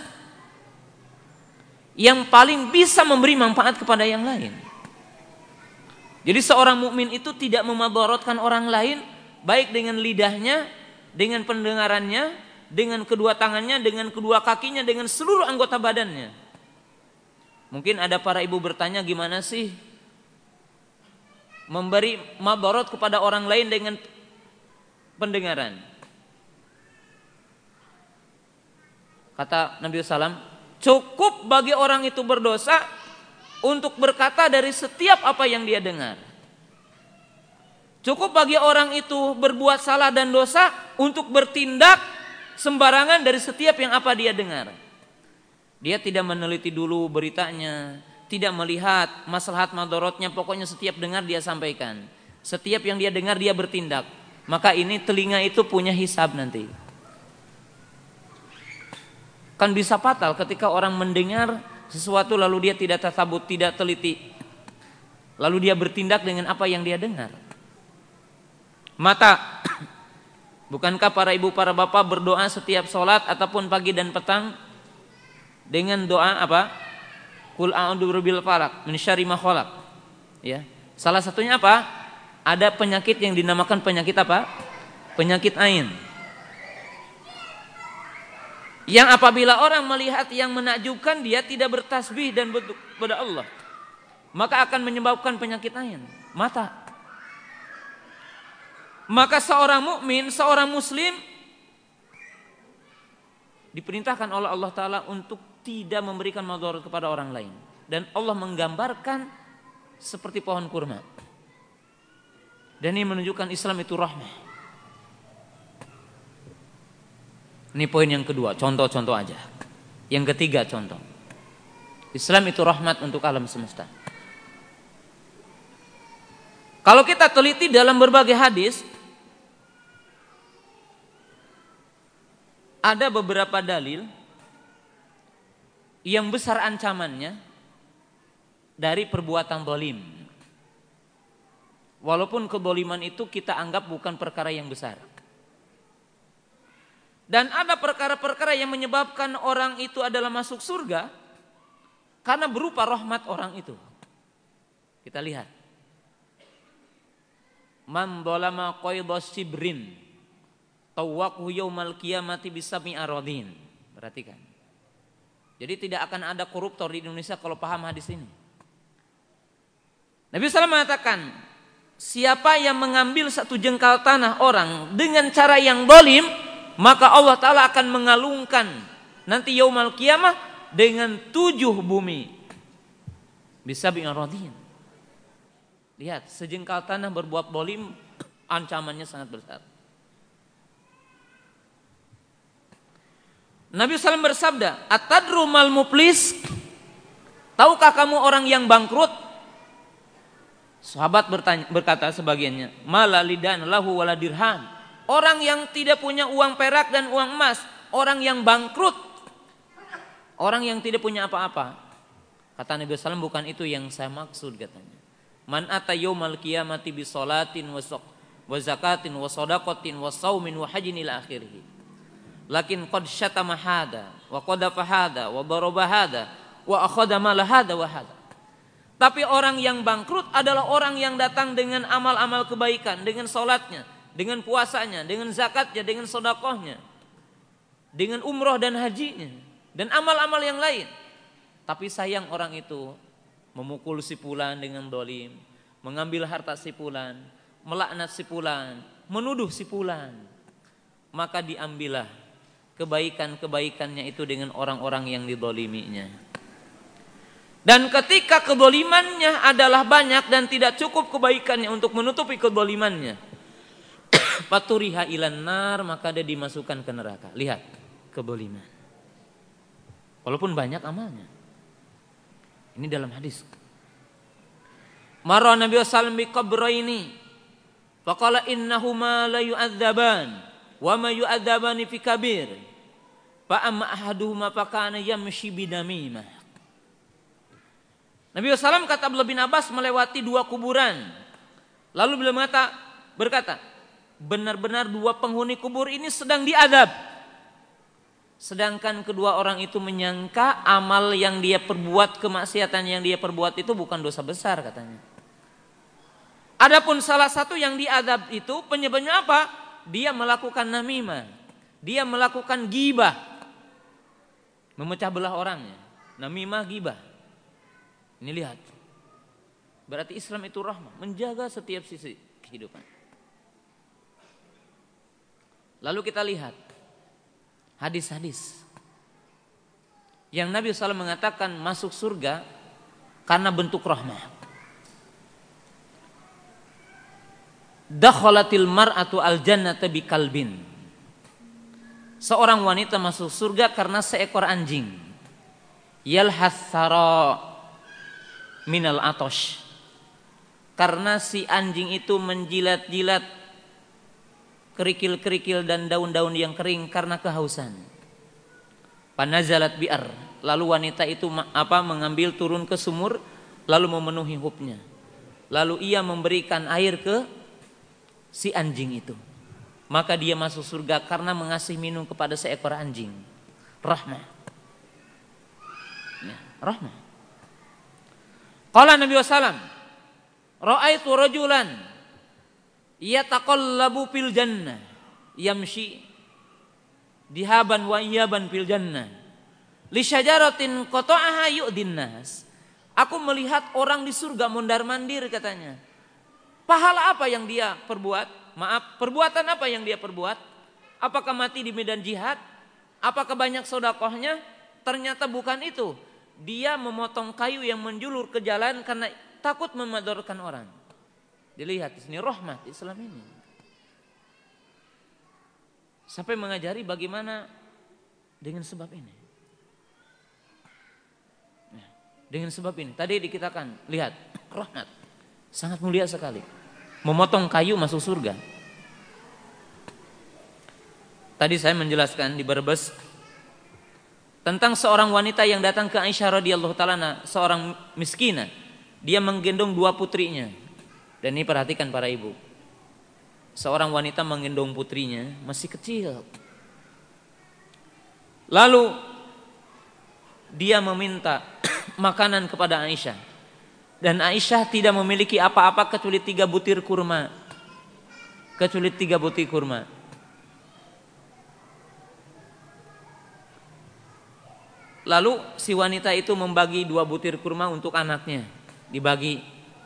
yang paling bisa memberi manfaat kepada yang lain. Jadi seorang mukmin itu tidak memadharotkan orang lain, baik dengan lidahnya, dengan pendengarannya, dengan kedua tangannya, dengan kedua kakinya, dengan seluruh anggota badannya. Mungkin ada para ibu bertanya, gimana sih memberi madharat kepada orang lain dengan pendengaran? Kata Nabi SAW, cukup bagi orang itu berdosa untuk berkata dari setiap apa yang dia dengar. Cukup bagi orang itu berbuat salah dan dosa untuk bertindak sembarangan dari setiap yang apa dia dengar. Dia tidak meneliti dulu beritanya, tidak melihat maslahat madorotnya, pokoknya setiap dengar dia sampaikan. Setiap yang dia dengar dia bertindak. Maka ini telinga itu punya hisab nanti. Kan bisa fatal ketika orang mendengar sesuatu lalu dia tidak tasabut, tidak teliti. Lalu dia bertindak dengan apa yang dia dengar. Mata, bukankah para ibu para bapak berdoa setiap sholat ataupun pagi dan petang dengan doa apa? Qul a'udzu birabbil falaq min syarri ma khalaq. Ya. Salah satunya apa? Ada penyakit yang dinamakan penyakit apa? Penyakit ain. Yang apabila orang melihat yang menakjubkan, dia tidak bertasbih dan kepada Allah, maka akan menyebabkan penyakit ain, mata. Maka seorang mukmin, seorang muslim diperintahkan oleh Allah Ta'ala untuk tidak memberikan madharat kepada orang lain. Dan Allah menggambarkan seperti pohon kurma. Dan ini menunjukkan Islam itu rahmah. Ini poin yang kedua, contoh-contoh aja. Yang ketiga contoh, Islam itu rahmat untuk alam semesta. Kalau kita teliti dalam berbagai hadis, ada beberapa dalil yang besar ancamannya dari perbuatan zalim. Walaupun kezaliman itu kita anggap bukan perkara yang besar. Dan ada perkara-perkara yang menyebabkan orang itu adalah masuk surga karena berupa rahmat orang itu. Kita lihat. Man dzalama qayda sibrin tawaqhu yaumal qiyamati bisab'i aradin. Perhatikan. Jadi tidak akan ada koruptor di Indonesia kalau paham hadis ini. Nabi SAW mengatakan, siapa yang mengambil satu jengkal tanah orang dengan cara yang zalim, maka Allah Ta'ala akan mengalungkan nanti yaumal qiyamah dengan 7 bumi. Bisab'i aradin. Lihat, sejengkal tanah berbuat zalim, ancamannya sangat besar. Nabi SAW bersabda, Atadru mal muflis, tahukah kamu orang yang bangkrut? Sahabat berkata sebagiannya, mala lidan lahu wala dirham. Orang yang tidak punya uang perak dan uang emas, orang yang bangkrut, orang yang tidak punya apa-apa. Kata Nabi SAW, bukan itu yang saya maksud katanya. Man ata yaumal qiyamati bi salatin wa zakatin wa shadaqatin wa shaumin wa hajjin ila akhirih. Lakin qad syatama hada wa qadafa hada wa daraba hada wa akhadha mal hada wa hada. Tapi orang yang bangkrut adalah orang yang datang dengan amal-amal kebaikan, dengan sholatnya, dengan puasanya, dengan zakatnya, dengan sedekahnya, dengan umroh dan hajinya, dan amal-amal yang lain. Tapi sayang orang itu memukul si fulan dengan dolim, mengambil harta si fulan, melaknat si fulan, menuduh si fulan. Maka diambillah kebaikan-kebaikannya itu dengan orang-orang yang didoliminya. Dan ketika kedolimannya adalah banyak dan tidak cukup kebaikannya untuk menutupi kedolimannya, faturiha ilan nar, maka dia dimasukkan ke neraka. Lihat kedoliman. Walaupun banyak amalnya. Ini dalam hadis. Marra Nabi sallallahu alaihi wasallam bi qabraini faqala innahuma la yu'adzaban wa ma yu'adzabani fi kabir. Fa amma ahaduhuma fa kana yamshi binamimah. Nabi SAW kata Abdullah bin Abbas melewati 2 kuburan. Lalu beliau berkata, benar-benar 2 penghuni kubur ini sedang diadab. Sedangkan kedua orang itu menyangka amal yang dia perbuat, kemaksiatan yang dia perbuat itu bukan dosa besar katanya. Adapun salah satu yang diadab itu penyebabnya apa? Dia melakukan namimah. Dia melakukan ghibah. Memecah belah orangnya. Namimah, ghibah. Ini lihat. Berarti Islam itu rahmah, menjaga setiap sisi kehidupan. Lalu kita lihat hadis-hadis yang Nabi SAW mengatakan masuk surga karena bentuk rahmah. Dakhalatil mar'atu al-jannata bikalbin. Seorang wanita masuk surga karena seekor anjing. Yalhathara minal atosh, karena si anjing itu menjilat-jilat kerikil-kerikil dan daun-daun yang kering karena kehausan. Panazalat bi'ar, lalu wanita itu mengambil turun ke sumur lalu memenuhi hupnya. Lalu ia memberikan air ke si anjing itu. Maka dia masuk surga karena mengasih minum kepada seekor anjing. Rahmah. Ya, rahmah. Qala Nabi SAW, ra'aitu rajulan yataqallabu fil jannah, yamshi dihaban wa iyaban fil jannah, li syajaratin qata'aha yu'din nas. Aku melihat orang di surga mondar-mandir katanya. Pahala apa yang dia perbuat? Maaf, perbuatan apa yang dia perbuat? Apakah mati di medan jihad? Apakah banyak sedekahnya? Ternyata bukan itu. Dia memotong kayu yang menjulur ke jalan karena takut memadorkan orang. Dilihat di sini rahmat Islam ini. Sampai mengajari bagaimana dengan sebab ini. Dengan sebab ini. Tadi dikatakan, lihat, rahmat. Sangat mulia sekali. Memotong kayu masuk surga. Tadi saya menjelaskan di Brebes tentang seorang wanita yang datang ke Aisyah radhiyallahu taala, seorang miskinah. Dia menggendong 2 putrinya. Dan ini perhatikan para ibu. Seorang wanita menggendong putrinya masih kecil. Lalu dia meminta makanan kepada Aisyah. Dan Aisyah tidak memiliki apa-apa kecuali 3 butir kurma. Kecuali 3 butir kurma. Lalu si wanita itu membagi 2 butir kurma untuk anaknya. Dibagi.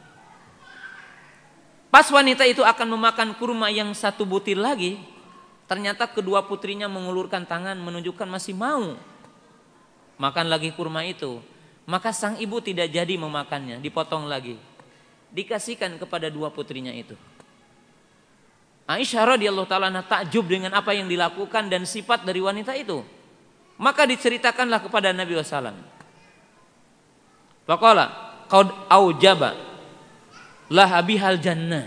Pas wanita itu akan memakan kurma yang 1 butir lagi, ternyata kedua putrinya mengulurkan tangan menunjukkan masih mau makan lagi kurma itu. Maka sang ibu tidak jadi memakannya, dipotong lagi. Dikasihkan kepada 2 putrinya itu. Aisyah radhiyallahu taala takjub dengan apa yang dilakukan dan sifat dari wanita itu. Maka diceritakanlah kepada Nabi SAW. Faqala qad aujaba laha bihal jannah.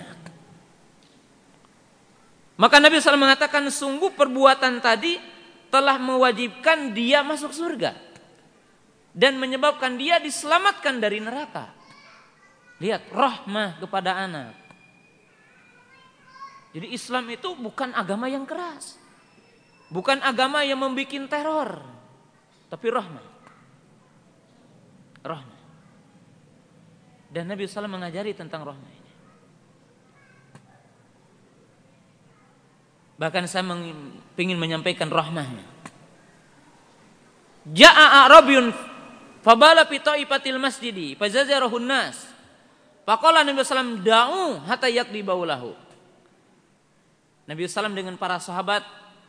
Maka Nabi SAW mengatakan sungguh perbuatan tadi telah mewajibkan dia masuk surga dan menyebabkan dia diselamatkan dari neraka. Lihat rahmah kepada anak. Jadi Islam itu bukan agama yang keras. Bukan agama yang membuat teror, tapi rahmah. Rahmah. Dan Nabi SAW mengajari tentang rahmah ini. Bahkan saya ingin menyampaikan rahmahnya. Ja'a A'rabyun fabala fi ta'ifatil masjidi fazazarahun nas. Faqala Nabi SAW da'u hatta yaqdi baulahu. Nabi SAW dengan para sahabat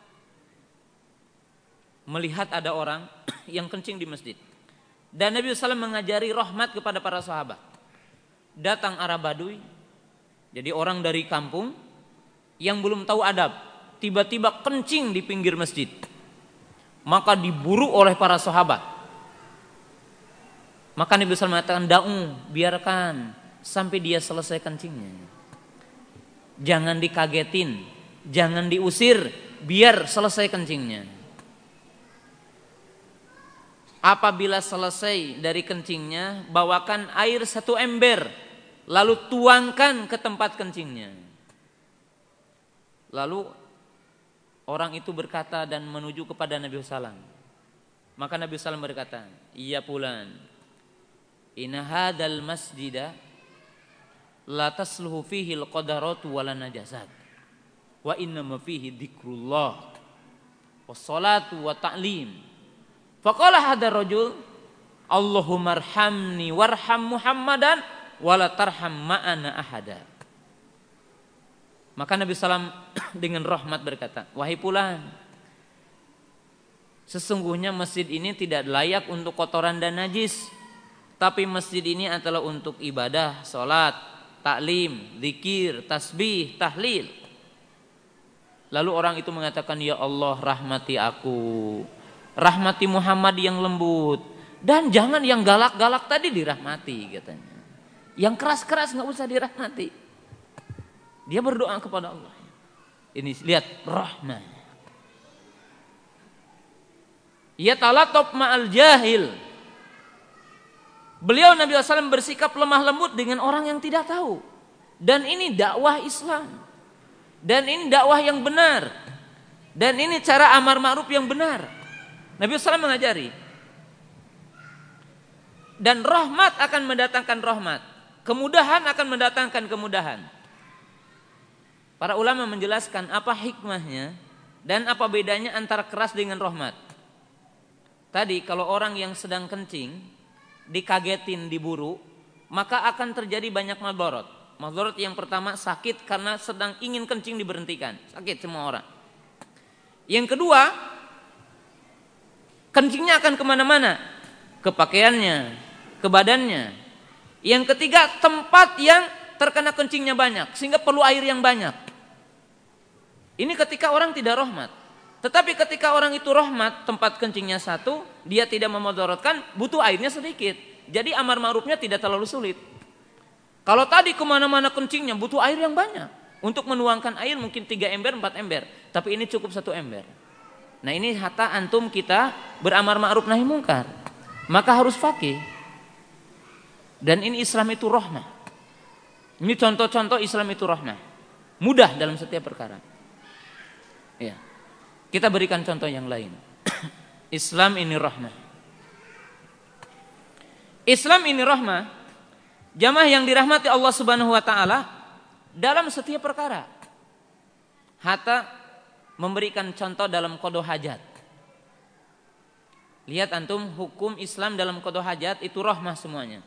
melihat ada orang yang kencing di masjid. Dan Nabi SAW mengajari rahmat kepada para sahabat. Datang Arab Badui, jadi orang dari kampung yang belum tahu adab, tiba-tiba kencing di pinggir masjid. Maka diburu oleh para sahabat. Maka Nabi SAW mengatakan, da'u, biarkan sampai dia selesai kencingnya. Jangan dikagetin, jangan diusir, biar selesai kencingnya. Apabila selesai dari kencingnya, bawakan air 1 ember, lalu tuangkan ke tempat kencingnya. Lalu orang itu berkata dan menuju kepada Nabi SAW. Maka Nabi SAW berkata, iya fulan, inna hadal masjida la tasluhu fihi al-qadaratu wala najasat wa inna ma fihi dzikrullah wassalatu wa ta'lim. Faqala hadar rajul, Allahumma arhamni warham Muhammadan wala tarham ma'ana ahada. Maka Nabi SAW dengan rahmat berkata, wahai fulan, sesungguhnya masjid ini tidak layak untuk kotoran dan najis, tapi masjid ini adalah untuk ibadah, salat, taklim, zikir, tasbih, tahlil. Lalu orang itu mengatakan, ya Allah, rahmati aku, rahmati Muhammad yang lembut, dan jangan yang galak-galak tadi dirahmati katanya. Yang keras-keras nggak usah dirahmati. Dia berdoa kepada Allah. Ini lihat rahmah. Ya talatop ma'al jahil. Beliau Nabi SAW bersikap lemah lembut dengan orang yang tidak tahu. Dan ini dakwah Islam. Dan ini dakwah yang benar. Dan ini cara amar ma'ruf yang benar. Nabi SAW mengajari. Dan rahmat akan mendatangkan rahmat. Kemudahan akan mendatangkan kemudahan. Para ulama menjelaskan apa hikmahnya dan apa bedanya antara keras dengan rahmat. Tadi kalau orang yang sedang kencing dikagetin, diburu, maka akan terjadi banyak madharat. Madharat yang pertama, sakit karena sedang ingin kencing diberhentikan. Sakit semua orang. Yang kedua, kencingnya akan kemana-mana. Ke pakaiannya, ke badannya. Yang ketiga, tempat yang terkena kencingnya banyak, sehingga perlu air yang banyak. Ini ketika orang tidak rahmat. Tetapi ketika orang itu rahmat, tempat kencingnya satu, dia tidak memudaratkan, butuh airnya sedikit. Jadi amar ma'rufnya tidak terlalu sulit. Kalau tadi kemana-mana kencingnya butuh air yang banyak. Untuk menuangkan air mungkin 3 ember, 4 ember. Tapi ini cukup 1 ember. Nah ini hatta antum kita beramar ma'ruf nahi mungkar. Maka harus faqih. Dan ini Islam itu rahmah. Ini contoh-contoh Islam itu rahmah. Mudah dalam setiap perkara. Ya. Kita berikan contoh yang lain. Islam ini rahmah. Islam ini rahmah. Jamaah yang dirahmati Allah Subhanahu wa taala dalam setiap perkara. Hatta memberikan contoh dalam qada hajat. Lihat antum hukum Islam dalam qada hajat itu rahmah semuanya.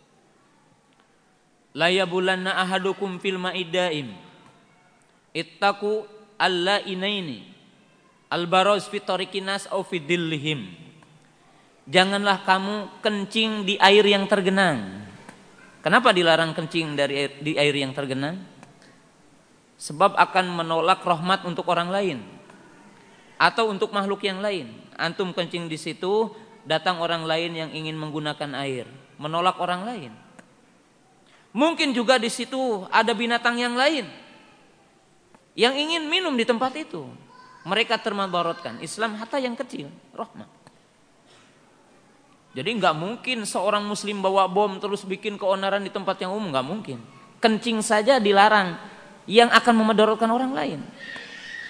La yabulanna ahadukum fil ma'idaim. Ittaqu alla inaini al-baroz fi tariqinas au fi dillihim. Janganlah kamu kencing di air yang tergenang. Kenapa dilarang kencing di air yang tergenang? Sebab akan menolak rahmat untuk orang lain atau untuk makhluk yang lain. Antum kencing di situ, datang orang lain yang ingin menggunakan air, menolak orang lain. Mungkin juga di situ ada binatang yang lain yang ingin minum di tempat itu. Mereka termadaratkan. Islam hatta yang kecil, rahmat. Jadi enggak mungkin seorang muslim bawa bom terus bikin keonaran di tempat yang umum, enggak mungkin. Kencing saja dilarang yang akan memadaratkan orang lain.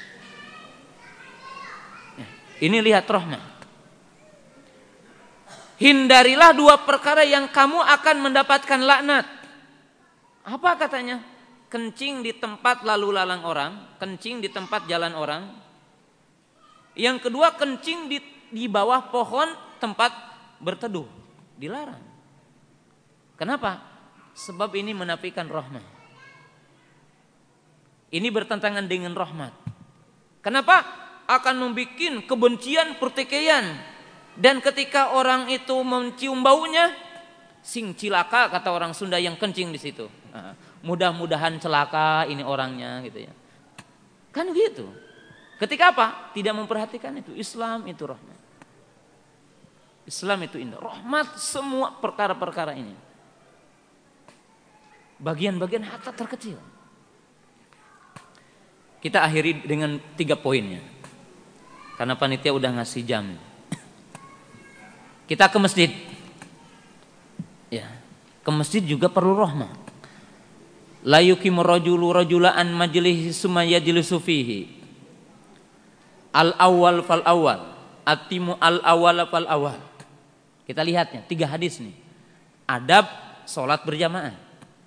Ini lihat rahmat. hindarilah dua perkara yang kamu akan mendapatkan laknat. Apa katanya? Kencing di tempat lalu lalang orang, kencing di tempat jalan orang. Yang kedua, kencing di bawah pohon tempat berteduh, dilarang. Kenapa? Sebab ini menafikan rahmat. Ini bertentangan dengan rahmat. Kenapa? Akan membuat kebencian, pertikaian. Dan ketika orang itu mencium baunya, sing cilaka kata orang Sunda yang kencing di situ. Mudah-mudahan celaka ini orangnya gitu ya. Kan gitu. Ketika apa? Tidak memperhatikan itu. Islam itu rahmat. Islam itu indah. Rahmat semua perkara-perkara ini. Bagian-bagian harta terkecil. Kita akhiri dengan 3 poinnya. Karena panitia udah ngasih jam. Kita ke masjid. Ya, ke masjid juga perlu rahmat. La yuqimur rajulu rajulan majlihi summa yajlisu fihi. Al awal fal awal, atimu al awal fal awal. Kita lihatnya 3 hadis nih. Adab salat berjamaah.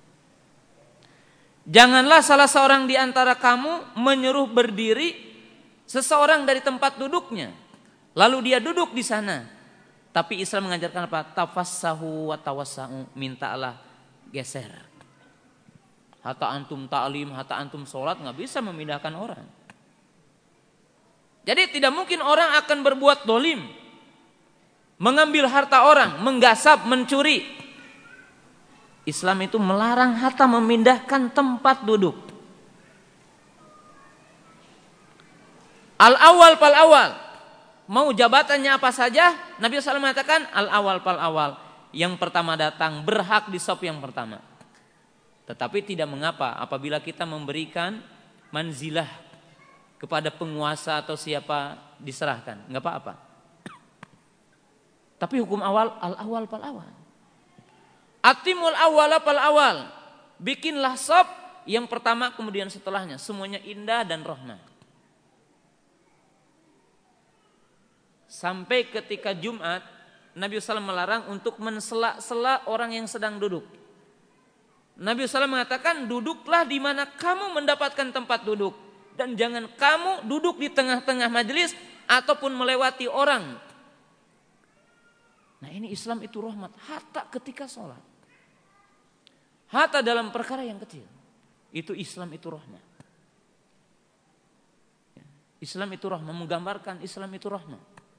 Janganlah salah seorang di antara kamu menyuruh berdiri seseorang dari tempat duduknya, lalu dia duduk di sana. Tapi Islam mengajarkan apa? Tafassahu wa tawassau, mintalah geser. Hatta antum ta'lim, hatta antum sholat, nggak bisa memindahkan orang. Jadi tidak mungkin orang akan berbuat dolim, mengambil harta orang, menggasap, mencuri. Islam itu melarang hatta memindahkan tempat duduk. Al awal pal awal, mau jabatannya apa saja, Nabi SAW mengatakan al awal pal awal, yang pertama datang berhak di saf yang pertama. Tetapi tidak mengapa apabila kita memberikan manzilah kepada penguasa atau siapa diserahkan, nggak apa-apa. Tapi hukum awal al awal pal awal. Atimul awwala fal awal. Bikinlah saf yang pertama kemudian setelahnya. Semuanya indah dan rahmat. Sampai ketika Jumat, Nabi SAW melarang untuk mensela-sela orang yang sedang duduk. Nabi SAW mengatakan, duduklah di mana kamu mendapatkan tempat duduk. Dan jangan kamu duduk di tengah-tengah majelis ataupun melewati orang. Nah ini Islam itu rahmat. Hatta ketika sholat. Hatta dalam perkara yang kecil. Itu Islam itu rahmat. Islam itu rahmat. Menggambarkan Islam itu rahmat.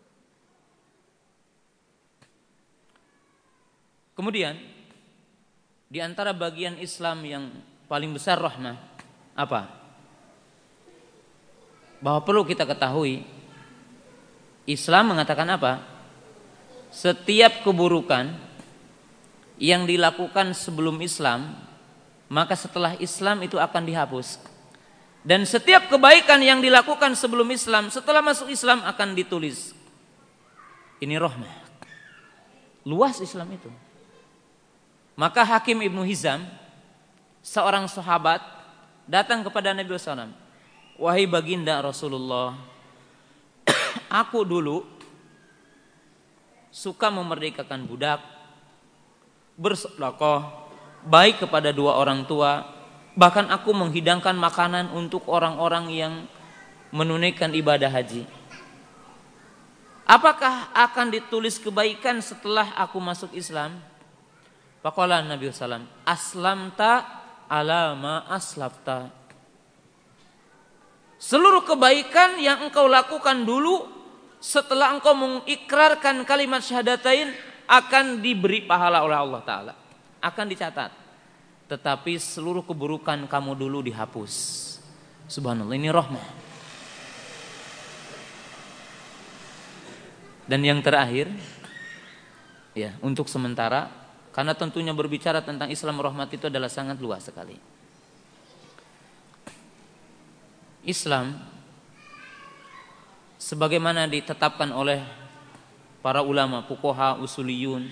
Kemudian di antara bagian Islam yang paling besar rahmat apa? Bahwa perlu kita ketahui Islam mengatakan apa? Setiap keburukan yang dilakukan sebelum Islam, maka setelah Islam itu akan dihapus. Dan setiap kebaikan yang dilakukan sebelum Islam, setelah masuk Islam akan ditulis. Ini rahmat. Luas Islam itu. Maka Hakim Ibnu Hizam, seorang sahabat, datang kepada Nabi SAW. Wahai baginda Rasulullah, aku dulu suka memerdekakan budak, bersedekah, baik kepada 2 orang tua, bahkan aku menghidangkan makanan untuk orang-orang yang menunaikan ibadah haji. Apakah akan ditulis kebaikan setelah aku masuk Islam? Faqala Nabi SAW, aslamta ala ma aslafta. Seluruh kebaikan yang engkau lakukan dulu setelah engkau mengikrarkan kalimat syahadatain akan diberi pahala oleh Allah Ta'ala, akan dicatat. Tetapi seluruh keburukan kamu dulu dihapus. Subhanallah, ini rahmah. Dan yang terakhir, ya untuk sementara, karena tentunya berbicara tentang Islam rahmat itu adalah sangat luas sekali. Islam sebagaimana ditetapkan oleh para ulama, fuqaha, usuliyun,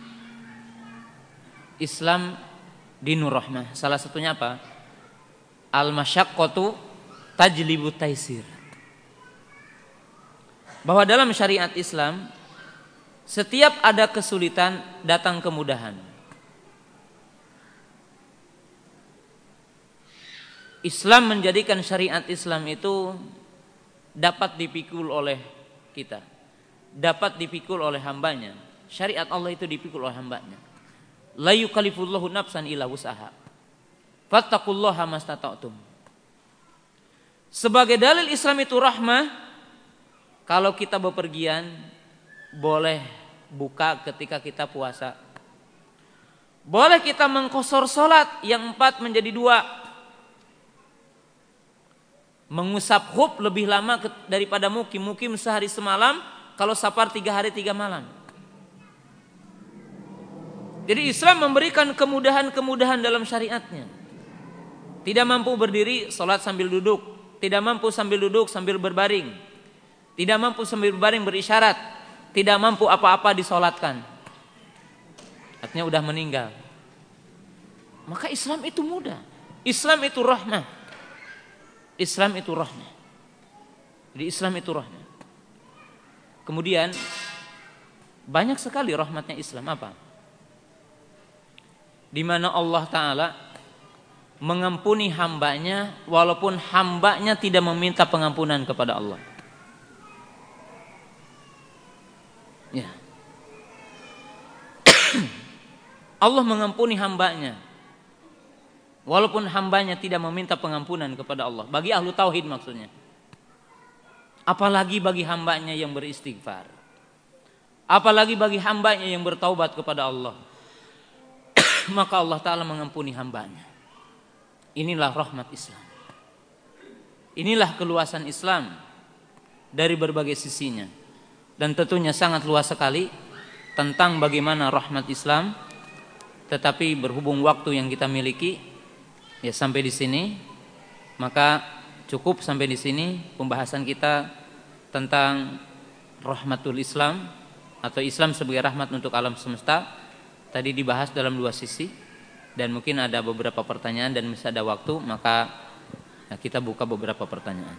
Islam dinur rahmah. Salah satunya apa? Al-masyaqqatu tajlibu taisir. Bahwa dalam syariat Islam Setiap ada kesulitan, datang kemudahan. Islam menjadikan syariat Islam itu dapat dipikul oleh kita, dapat dipikul oleh hambanya. Syariat Allah itu dipikul oleh hambanya. La yukallifullahu nafsan illa wus'aha. Fattaqullaha mastata'tum. Sebagai dalil Islam itu rahmah, kalau kita bepergian boleh buka ketika kita puasa. Boleh kita mengqosor salat yang 4 menjadi 2. Mengusap khuf lebih lama daripada mukim. Mukim sehari semalam, kalau safar 3 hari 3 malam. Jadi Islam memberikan kemudahan-kemudahan dalam syariatnya. Tidak mampu berdiri, salat sambil duduk. Tidak mampu sambil duduk, sambil berbaring. Tidak mampu sambil berbaring berisyarat. Tidak mampu apa-apa disolatkan. Artinya udah meninggal. Maka Islam itu mudah. Islam itu rahmah. Islam itu rahmah. Jadi Islam itu rahmah. Kemudian banyak sekali rahmatnya Islam apa? Di mana Allah Ta'ala mengampuni hambanya walaupun hambanya tidak meminta pengampunan kepada Allah. Ya. Allah mengampuni hambanya walaupun hambanya tidak meminta pengampunan kepada Allah. Bagi ahlu tauhid maksudnya. Apalagi bagi hambanya yang beristighfar. Apalagi bagi hambanya yang bertaubat kepada Allah. Maka Allah Ta'ala mengampuni hambanya. Inilah rahmat Islam. Inilah keluasan Islam dari berbagai sisinya. Dan tentunya sangat luas sekali tentang bagaimana rahmat Islam. Tetapi berhubung waktu yang kita miliki, ya sampai di sini, maka cukup sampai di sini pembahasan kita tentang rahmatul Islam atau Islam sebagai rahmat untuk alam semesta. Tadi dibahas dalam 2 sisi dan mungkin ada beberapa pertanyaan dan masih ada waktu, maka ya, kita buka beberapa pertanyaan.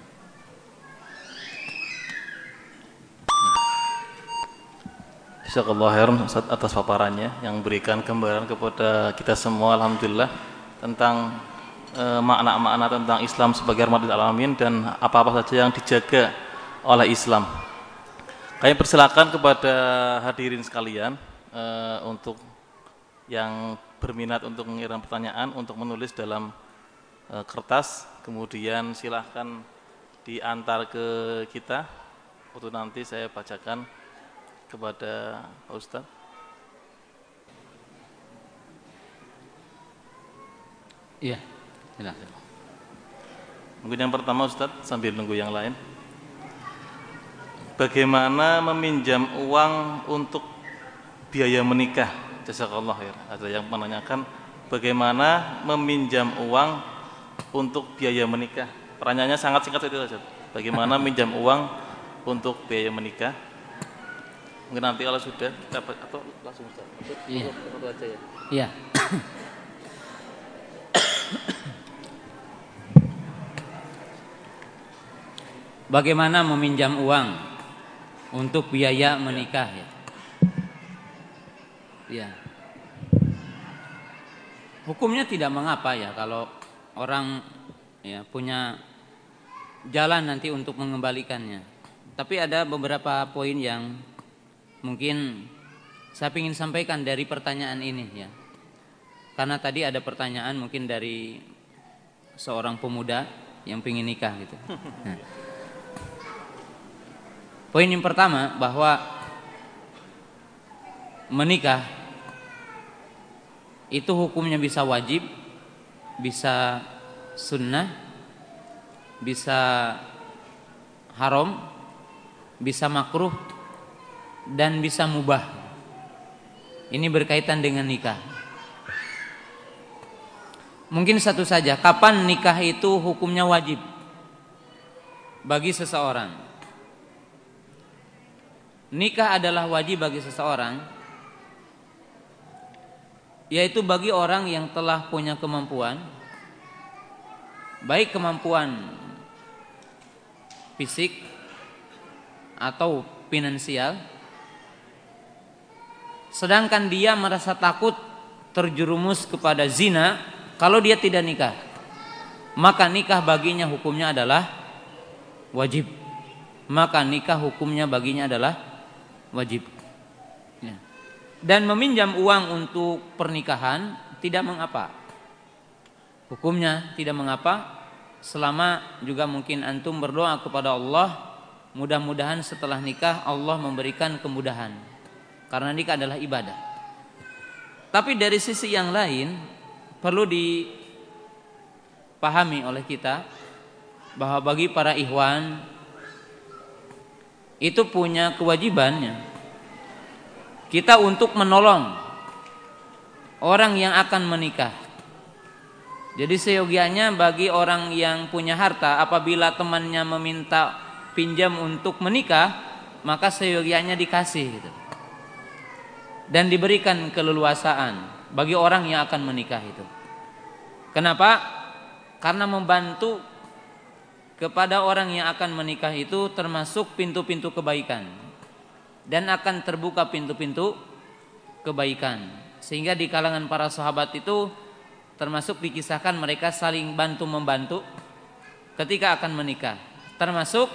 Jazakallahu khairan Ustaz atas paparannya yang berikan gambaran kepada kita semua, alhamdulillah, tentang makna-makna tentang Islam sebagai rahmat lil alamin dan apa-apa saja yang dijaga oleh Islam. Kami persilakan kepada hadirin sekalian untuk yang berminat untuk mengirim pertanyaan untuk menulis dalam kertas, kemudian silahkan diantar ke kita untuk nanti saya bacakan kepada Pak Ustadz. Iya. Silakan. Mungkin yang pertama Ustadz sambil nunggu yang lain. Bagaimana meminjam uang untuk biaya menikah? Jazakallah khair. Ada yang menanyakan bagaimana meminjam uang untuk biaya menikah. Pertanyaannya sangat singkat saja. Bagaimana minjam uang untuk biaya menikah? Mungkin nanti kalau sudah kita atau langsung Ustaz. Iya. Atau aja ya. Iya. Bagaimana meminjam uang untuk biaya menikah ya? Ya. Hukumnya tidak mengapa ya kalau orang ya punya jalan nanti untuk mengembalikannya. Tapi ada beberapa poin yang mungkin saya ingin sampaikan dari pertanyaan ini ya. Karena tadi ada pertanyaan mungkin dari seorang pemuda yang ingin nikah gitu. Nah. Poin yang pertama bahwa menikah itu hukumnya bisa wajib, bisa sunnah, bisa haram, bisa makruh, dan bisa mubah. Ini berkaitan dengan nikah. Mungkin satu saja, kapan nikah itu hukumnya wajib bagi seseorang? Nikah adalah wajib bagi seseorang, yaitu bagi orang yang telah punya kemampuan, baik kemampuan fisik atau finansial, sedangkan dia merasa takut terjerumus kepada zina kalau dia tidak nikah, maka nikah baginya hukumnya adalah wajib. Maka nikah hukumnya baginya adalah wajib. Ya. Dan meminjam uang untuk pernikahan tidak mengapa. Hukumnya tidak mengapa selama juga mungkin antum berdoa kepada Allah, mudah-mudahan setelah nikah Allah memberikan kemudahan. Karena nikah adalah ibadah. Tapi dari sisi yang lain perlu dipahami oleh kita bahwa bagi para ikhwan itu punya kewajibannya kita untuk menolong orang yang akan menikah. Jadi seyogianya bagi orang yang punya harta, apabila temannya meminta pinjam untuk menikah, maka seyogianya dikasih gitu. Dan diberikan keleluasaan bagi orang yang akan menikah itu. Kenapa? Karena membantu kepada orang yang akan menikah itu termasuk pintu-pintu kebaikan. Dan akan terbuka pintu-pintu kebaikan. Sehingga di kalangan para sahabat itu termasuk dikisahkan mereka saling bantu-membantu ketika akan menikah. Termasuk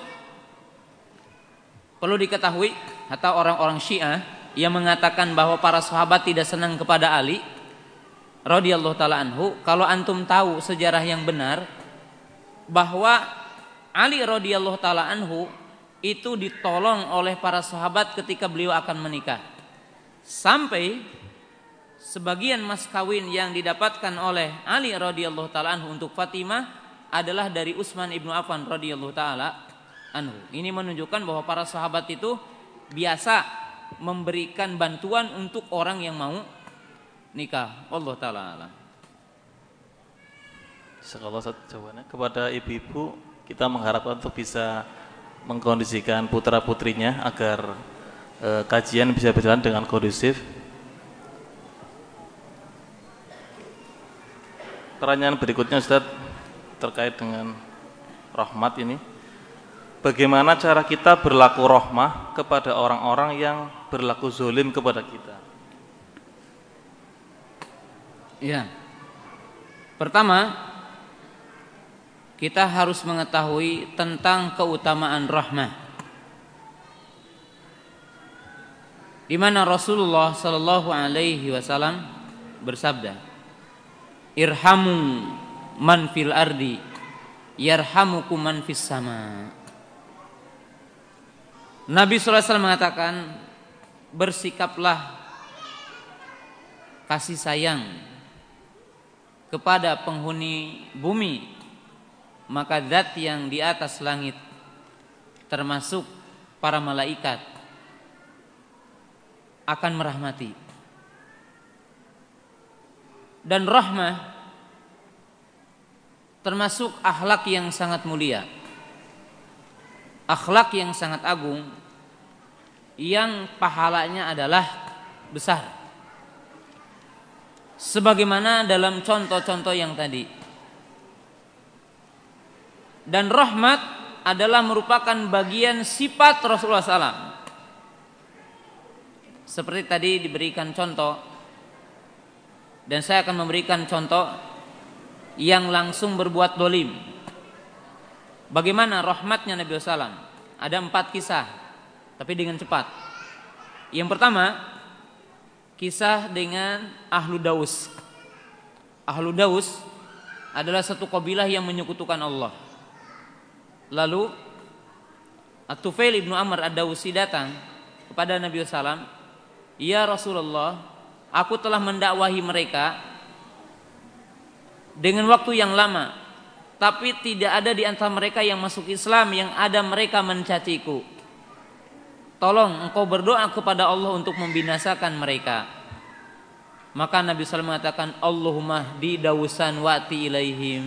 perlu diketahui atau orang-orang Syiah yang mengatakan bahwa para sahabat tidak senang kepada Ali radhiyallahu taala anhu. Kalau antum tahu sejarah yang benar bahwa Ali radhiyallahu taala anhu itu ditolong oleh para sahabat ketika beliau akan menikah. Sampai sebagian mas kawin yang didapatkan oleh Ali radhiyallahu taala anhu untuk Fatimah adalah dari Utsman ibnu Affan radhiyallahu taala anhu. Ini menunjukkan bahwa para sahabat itu biasa memberikan bantuan untuk orang yang mau nikah. Allah taala alam. Sekolah jawabannya kepada ibu-ibu, kita mengharapkan untuk bisa mengkondisikan putra-putrinya agar kajian bisa berjalan dengan kondusif. Pertanyaan berikutnya Ustaz terkait dengan rahmat ini. Bagaimana cara kita berlaku rahmah kepada orang-orang yang berlaku zolim kepada kita? Ya. Pertama, kita harus mengetahui tentang keutamaan rahmah. Di mana Rasulullah sallallahu alaihi wasallam bersabda, irhamu man fil ardi yarhamukum man fis sama. Nabi sallallahu alaihi wasallam mengatakan, bersikaplah kasih sayang kepada penghuni bumi, maka zat yang di atas langit termasuk para malaikat akan merahmati. Dan rahmah termasuk akhlak yang sangat mulia, akhlak yang sangat agung, yang pahalanya adalah besar. Sebagaimana dalam contoh-contoh yang tadi. Dan rahmat adalah merupakan bagian sifat Rasulullah SAW. Seperti tadi diberikan contoh, dan saya akan memberikan contoh yang langsung berbuat dolim. Bagaimana rahmatnya Nabi SAW? Ada 4 kisah, tapi dengan cepat. Yang pertama, kisah dengan Ahlu Daus. Ahlu Daus adalah satu kabilah yang menyekutukan Allah. Lalu At-Tufail ibnu Amr ad-Dawsi datang kepada Nabi SAW, ya Rasulullah, aku telah mendakwahi mereka dengan waktu yang lama, tapi tidak ada di antara mereka yang masuk Islam, yang ada mereka mencaciku. Tolong engkau berdoa kepada Allah untuk membinasakan mereka. Maka Nabi SAW mengatakan, Allahumma hdi Dawsan wa'ti ilaihim.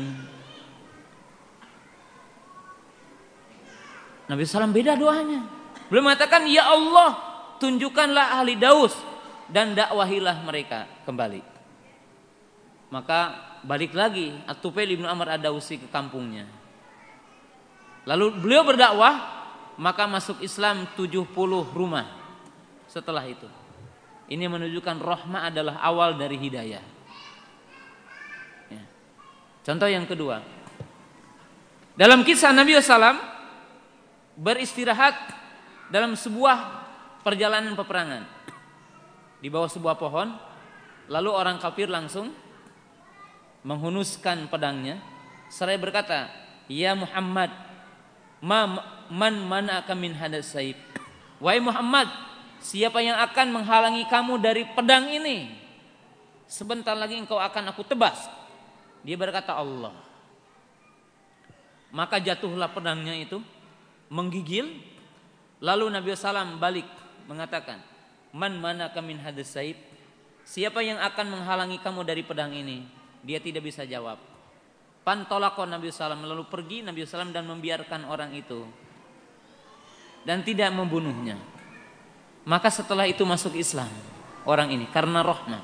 Nabi SAW beda doanya. Beliau mengatakan, ya Allah, tunjukkanlah ahli Daus dan dakwahilah mereka kembali. Maka balik lagi At-Tufail ibnu Amr ad-Dawsi ke kampungnya. Lalu beliau berdakwah, maka masuk Islam 70 rumah setelah itu. Ini menunjukkan rahmah adalah awal dari hidayah. Ya. Contoh yang kedua, dalam kisah Nabi SAW beristirahat dalam sebuah perjalanan peperangan di bawah sebuah pohon, lalu orang kafir langsung menghunuskan pedangnya seraya berkata, "Ya Muhammad, man mana'aka min hadas saib?" Wahai Muhammad, siapa yang akan menghalangi kamu dari pedang ini? Sebentar lagi engkau akan aku tebas. Dia berkata, Allah. Maka jatuhlah pedangnya itu, menggigil. Lalu Nabi SAW balik mengatakan, Man mana'aka min hadas saib? Siapa yang akan menghalangi kamu dari pedang ini? Dia tidak bisa jawab. Pantolakon Nabi SAW, lalu pergi Nabi SAW dan membiarkan orang itu dan tidak membunuhnya. Maka setelah itu masuk Islam orang ini karena rahmah.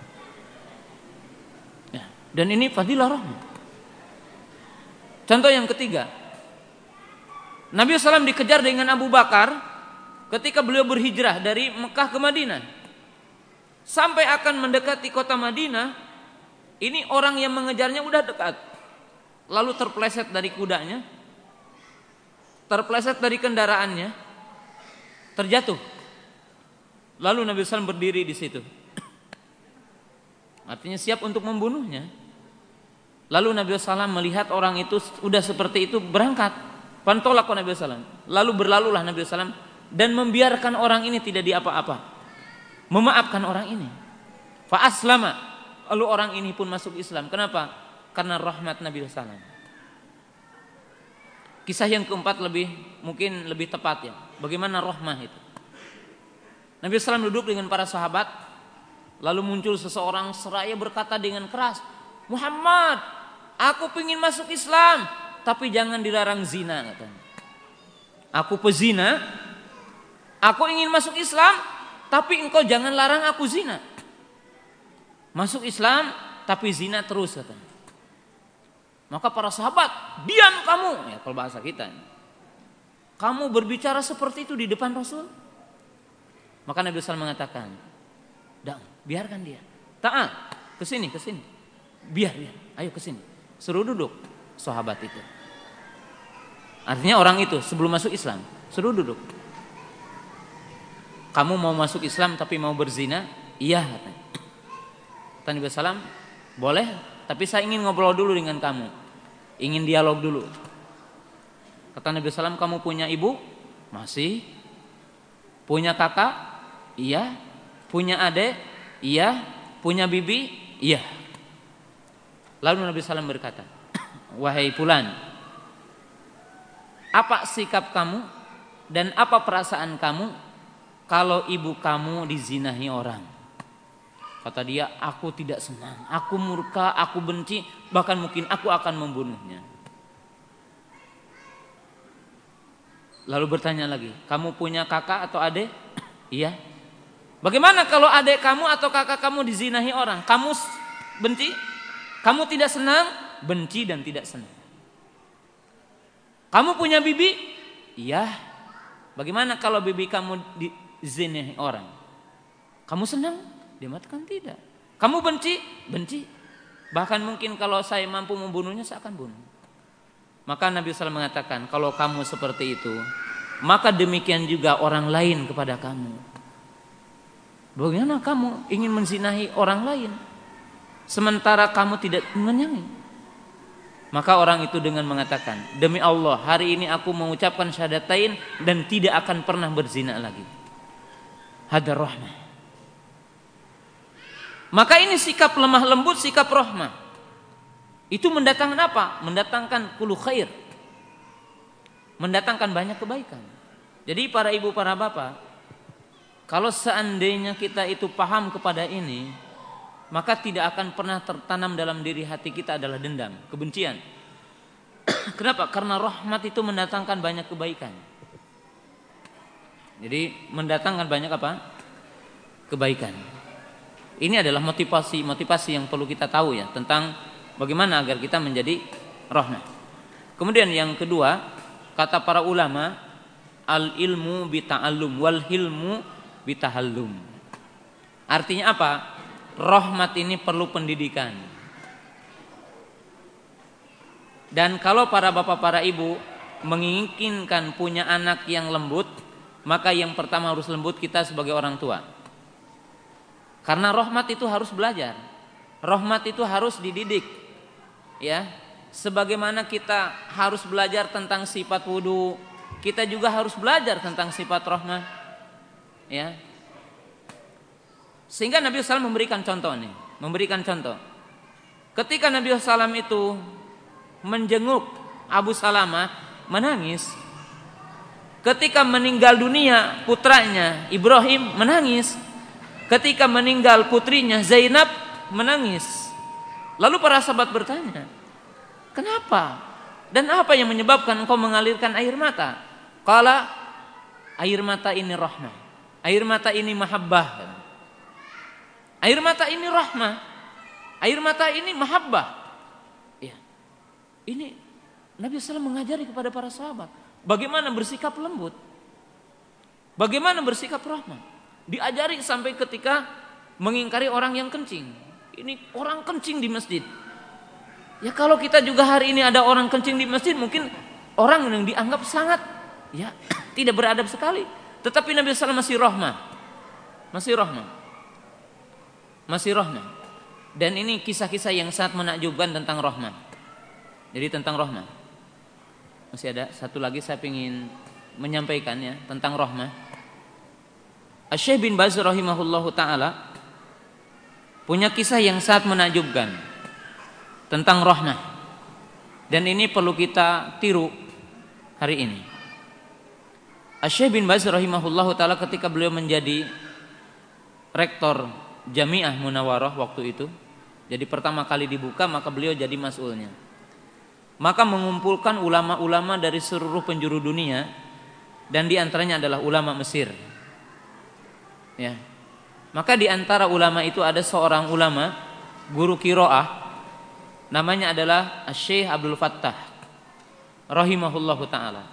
Ya, dan ini fadilah rahmah. Contoh yang ketiga, Nabi SAW dikejar dengan Abu Bakar ketika beliau berhijrah dari Mekah ke Madinah. Sampai akan mendekati kota Madinah, ini orang yang mengejarnya udah dekat. Lalu terpeleset dari kudanya, terpeleset dari kendaraannya, terjatuh. Lalu Nabi SAW berdiri di situ. Artinya siap untuk membunuhnya. Lalu Nabi SAW melihat orang itu sudah seperti itu, berangkat. Pantolak Nabi SAW. Lalu berlalulah Nabi SAW dan membiarkan orang ini tidak diapa-apa. Memaafkan orang ini. Fa aslama. Lalu orang ini pun masuk Islam. Kenapa? Karena rahmat Nabi SAW. Kisah yang keempat mungkin lebih tepat ya. Bagaimana rahmah itu? Nabi SAW duduk dengan para sahabat. Lalu muncul seseorang seraya berkata dengan keras, Muhammad, aku ingin masuk Islam, tapi jangan dilarang zina, katanya. Aku pezina, aku ingin masuk Islam, tapi engkau jangan larang aku zina. Masuk Islam, tapi zina terus, katanya. Maka para sahabat, diam kamu. Ya, kalau bahasa kita, kamu berbicara seperti itu di depan Rasul. Maka Nabi SAW mengatakan, biarkan dia. Ta'al, kesini. Biar dia, ayo kesini. Suruh duduk sahabat itu. Artinya orang itu sebelum masuk Islam, suruh duduk. Kamu mau masuk Islam tapi mau berzina? Iya, katanya. Kata Nabi SAW, boleh, tapi saya ingin ngobrol dulu dengan kamu. Ingin dialog dulu. Kata Nabi SAW, kamu punya ibu? Masih. Punya kakak? Iya. Punya adik? Iya. Punya bibi? Iya. Lalu Nabi SAW berkata, wahai fulan, apa sikap kamu dan apa perasaan kamu kalau ibu kamu dizinahi orang? Kata dia, aku tidak senang, aku murka, aku benci, bahkan mungkin aku akan membunuhnya. Lalu bertanya lagi, kamu punya kakak atau adik? Iya. Bagaimana kalau adik kamu atau kakak kamu dizinahi orang? Kamu benci? Kamu tidak senang? Benci dan tidak senang. Kamu punya bibi? Iya. Bagaimana kalau bibi kamu dizinahi orang? Kamu senang? Dia mengatakan tidak. Kamu benci? Benci. Bahkan mungkin kalau saya mampu membunuhnya, saya akan bunuh. Maka Nabi SAW mengatakan, kalau kamu seperti itu, maka demikian juga orang lain kepada kamu. Bagaimana kamu ingin menzinahi orang lain, sementara kamu tidak menyayangi? Maka orang itu dengan mengatakan, demi Allah, hari ini aku mengucapkan syahadatain dan tidak akan pernah berzina lagi. Hadar rahmah. Maka ini sikap lemah lembut, sikap rahmah. Itu mendatangkan apa? Mendatangkan kullu khair. Mendatangkan banyak kebaikan. Jadi para ibu, para bapak, kalau seandainya kita itu paham kepada ini, maka tidak akan pernah tertanam dalam diri hati kita adalah dendam, kebencian. Kenapa? Karena rahmat itu mendatangkan banyak kebaikan. Jadi mendatangkan banyak apa? Kebaikan. Ini adalah motivasi yang perlu kita tahu ya, tentang bagaimana agar kita menjadi rahmah. Kemudian yang kedua, kata para ulama, al ilmu bita'allum wal hilmu bitahallum. Artinya apa? Rahmat ini perlu pendidikan. Dan kalau para bapak, para ibu menginginkan punya anak yang lembut, maka yang pertama harus lembut kita sebagai orang tua. Karena rahmat itu harus belajar. Rahmat itu harus dididik. Ya. Sebagaimana kita harus belajar tentang sifat wudu, kita juga harus belajar tentang sifat rahmah. Ya. Sehingga Nabi SAW memberikan contoh nih, memberikan contoh. Ketika Nabi SAW itu menjenguk Abu Salamah, menangis. Ketika meninggal dunia putranya Ibrahim, menangis. Ketika meninggal putrinya Zainab, menangis. Lalu para sahabat bertanya, kenapa? Dan apa yang menyebabkan engkau mengalirkan air mata? Qala, air mata ini rahmah. Air mata ini mahabbah. Air mata ini rahmah. Air mata ini mahabbah. Ya. Ini Nabi SAW mengajari kepada para sahabat bagaimana bersikap lembut, bagaimana bersikap rahmah. Diajari sampai ketika mengingkari orang yang kencing. Ini orang kencing di masjid. Ya kalau kita juga hari ini ada orang kencing di masjid, mungkin orang yang dianggap sangat ya tidak beradab sekali. Tetapi Nabi SAW masih rahmah. Masih rahmah. Masih rahmah. Dan ini kisah-kisah yang sangat menakjubkan tentang rahmah. Jadi tentang rahmah. Masih ada satu lagi saya ingin menyampaikannya tentang rahmah. Asy-Syaikh bin Baz rahimahullahu taala punya kisah yang sangat menakjubkan tentang rahmah. Dan ini perlu kita tiru hari ini. Asy-Syaikh bin Baz rahimahullahu taala ketika beliau menjadi rektor Jami'ah Munawarah waktu itu, jadi pertama kali dibuka, maka beliau jadi mas'ulnya. Maka mengumpulkan ulama-ulama dari seluruh penjuru dunia, dan diantaranya adalah ulama Mesir. Ya. Maka di antara ulama itu ada seorang ulama guru qiraah, namanya adalah Asy-Syaikh Abdul Fattah rahimahullahu taala.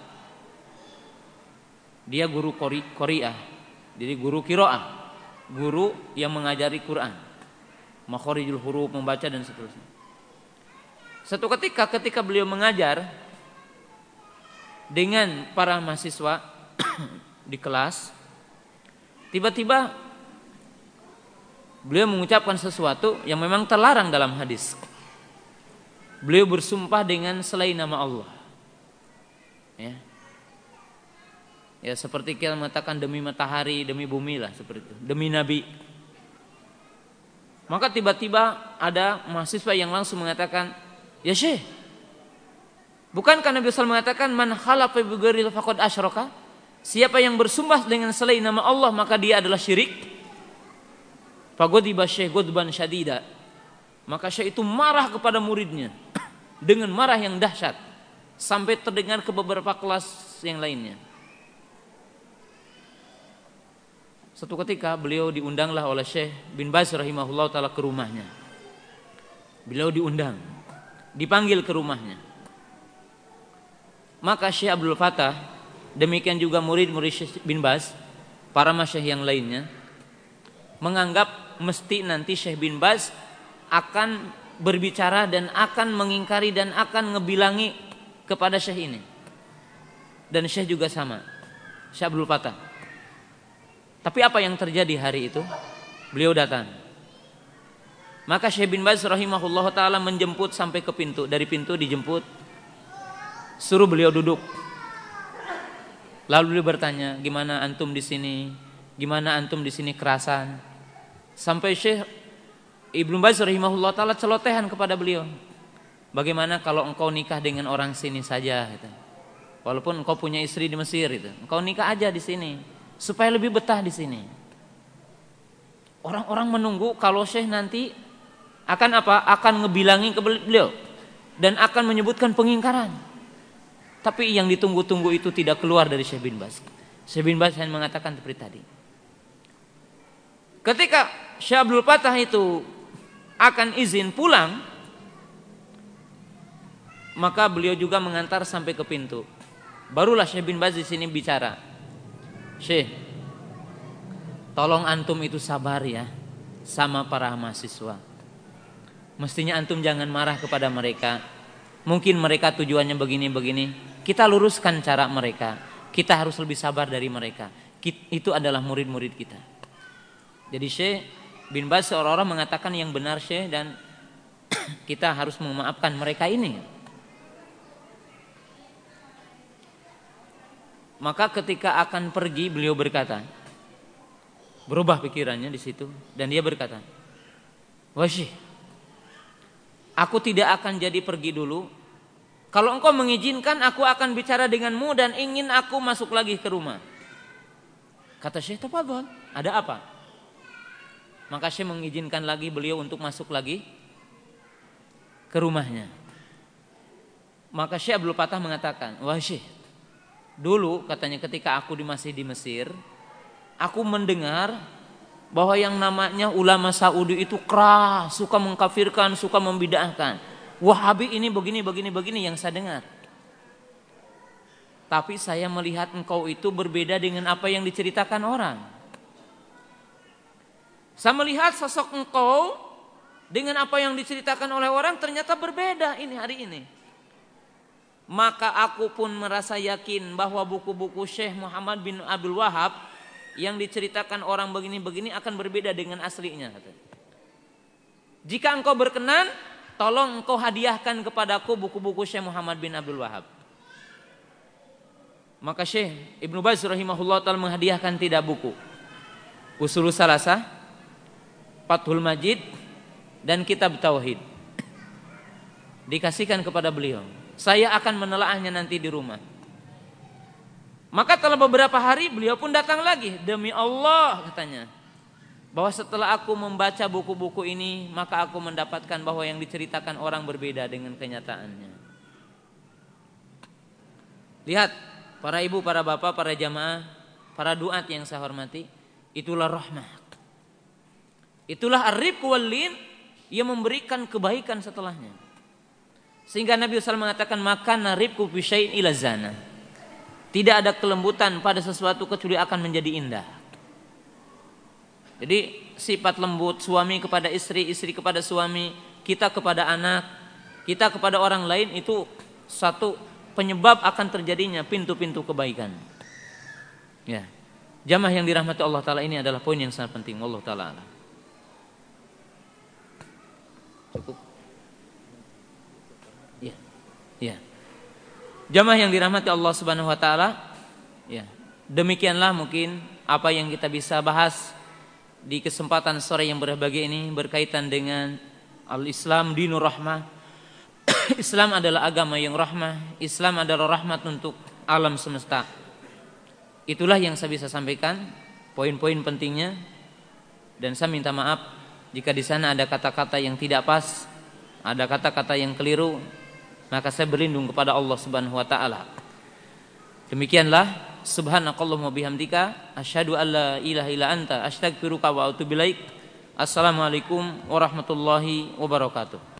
Dia guru qiraah, jadi guru qiraah. Guru yang mengajari Quran, makharijul huruf, membaca dan seterusnya. Satu ketika beliau mengajar dengan para mahasiswa di kelas, tiba-tiba beliau mengucapkan sesuatu yang memang terlarang dalam hadis. Beliau bersumpah dengan selain nama Allah. Ya seperti kita mengatakan demi matahari, demi bumi lah seperti itu, demi Nabi. Maka tiba-tiba ada mahasiswa yang langsung mengatakan, ya Syekh, bukankah Nabi SAW mengatakan man khalafa bi ghairi faqad asyraka? Siapa yang bersumpah dengan selain nama Allah maka dia adalah syirik. Fagodiba Syekh godban syadida. Maka Syekh itu marah kepada muridnya dengan marah yang dahsyat sampai terdengar ke beberapa kelas yang lainnya. Satu ketika beliau diundanglah oleh Syekh bin Baz rahimahullah ta'ala ke rumahnya. Beliau diundang, dipanggil ke rumahnya. Maka Syekh Abdul Fattah, demikian juga murid-murid Syekh bin Baz, para masyayikh yang lainnya, menganggap mesti nanti Syekh bin Baz akan berbicara dan akan mengingkari dan akan ngebilangi kepada Syekh ini. Dan Syekh juga sama, Syekh Abdul Fattah. Tapi apa yang terjadi hari itu? Beliau datang. Maka Syekh bin Baz rahimahullah ta'ala menjemput sampai ke pintu. Dari pintu dijemput, suruh beliau duduk. Lalu beliau bertanya, gimana antum di sini? Gimana antum di sini kerasan? Sampai Syekh Ibnu Baz rahimahullah ta'ala celotehan kepada beliau. Bagaimana kalau engkau nikah dengan orang sini saja? Gitu. Walaupun engkau punya istri di Mesir, gitu. Engkau nikah aja di sini supaya lebih betah di sini. Orang-orang menunggu kalau Syekh nanti akan apa? Akan ngebilangi ke beliau dan akan menyebutkan pengingkaran. Tapi yang ditunggu-tunggu itu tidak keluar dari Syekh bin Baz. Syekh bin Baz hanya mengatakan seperti tadi. Ketika Syekh Abdul Fattah itu akan izin pulang, maka beliau juga mengantar sampai ke pintu. Barulah Syekh bin Baz di sini bicara. Syekh, tolong antum itu sabar ya. sama para mahasiswa. Mestinya antum jangan marah kepada mereka. Mungkin mereka tujuannya begini-begini. Kita luruskan cara mereka. Kita harus lebih sabar dari mereka. Itu adalah murid-murid kita. Jadi Syekh bin Baz seorang mengatakan yang benar Syekh, dan kita harus memaafkan mereka ini. Maka ketika akan pergi beliau berkata, berubah pikirannya di situ, dan dia berkata, "Wah Syekh, aku tidak akan jadi pergi dulu. Kalau engkau mengizinkan, aku akan bicara denganmu dan ingin aku masuk lagi ke rumah." Kata Syekh, "Tafadhol, ada apa?" Maka Syekh mengizinkan lagi beliau untuk masuk lagi ke rumahnya. Maka Syekh Abdul Fattah mengatakan, "Wah Syekh, dulu katanya ketika aku masih di Mesir, aku mendengar bahwa yang namanya ulama Saudi itu keras, suka mengkafirkan, suka membid'ahkan. Wahabi ini begini yang saya dengar. Tapi saya melihat engkau itu berbeda dengan apa yang diceritakan orang. Saya melihat sosok engkau dengan apa yang diceritakan oleh orang ternyata berbeda ini hari ini. Maka aku pun merasa yakin bahwa buku-buku Syekh Muhammad bin Abdul Wahab yang diceritakan orang begini-begini akan berbeda dengan aslinya. Jika engkau berkenan, tolong engkau hadiahkan kepadaku buku-buku Syekh Muhammad bin Abdul Wahab." Maka Syekh Ibnu Baz rahimahullah ta'ala menghadiahkan 3 buku. Ushulus Salasah, Fathul Majid, dan Kitab Tauhid. Dikasihkan kepada beliau. Saya akan menelaahnya nanti di rumah. Maka setelah beberapa hari beliau pun datang lagi. "Demi Allah," katanya, "bahwa setelah aku membaca buku-buku ini, maka aku mendapatkan bahwa yang diceritakan orang berbeda dengan kenyataannya." Lihat, para ibu, para bapak, para jamaah, para duat yang saya hormati, itulah rahmah. Itulah ar-rifq wal lin yang memberikan kebaikan setelahnya. Sehingga Nabi SAW mengatakan, "Maka narifku fi syai'in ila zana." Tidak ada kelembutan pada sesuatu kecuali akan menjadi indah. Jadi sifat lembut suami kepada istri, istri kepada suami, kita kepada anak, kita kepada orang lain, itu satu penyebab akan terjadinya pintu-pintu kebaikan. Ya. Jamaah yang dirahmati Allah Ta'ala, ini adalah poin yang sangat penting. Allah Ta'ala. Cukup. Ya. Ya. Jamaah yang dirahmati Allah Subhanahu wa taala, ya. Demikianlah mungkin apa yang kita bisa bahas di kesempatan sore yang berbahagia ini berkaitan dengan al-Islam dinur rahmah. Islam adalah agama yang rahmah, Islam adalah rahmat untuk alam semesta. Itulah yang saya bisa sampaikan, poin-poin pentingnya, dan saya minta maaf jika di sana ada kata-kata yang tidak pas, ada kata-kata yang keliru. Maka saya berlindung kepada Allah Subhanahu wa taala. Demikianlah, subhanakallahumma bihamdika asyhadu an la ilaha illa anta astaghfiruka wa atubu ilaik. Assalamualaikum warahmatullahi wabarakatuh.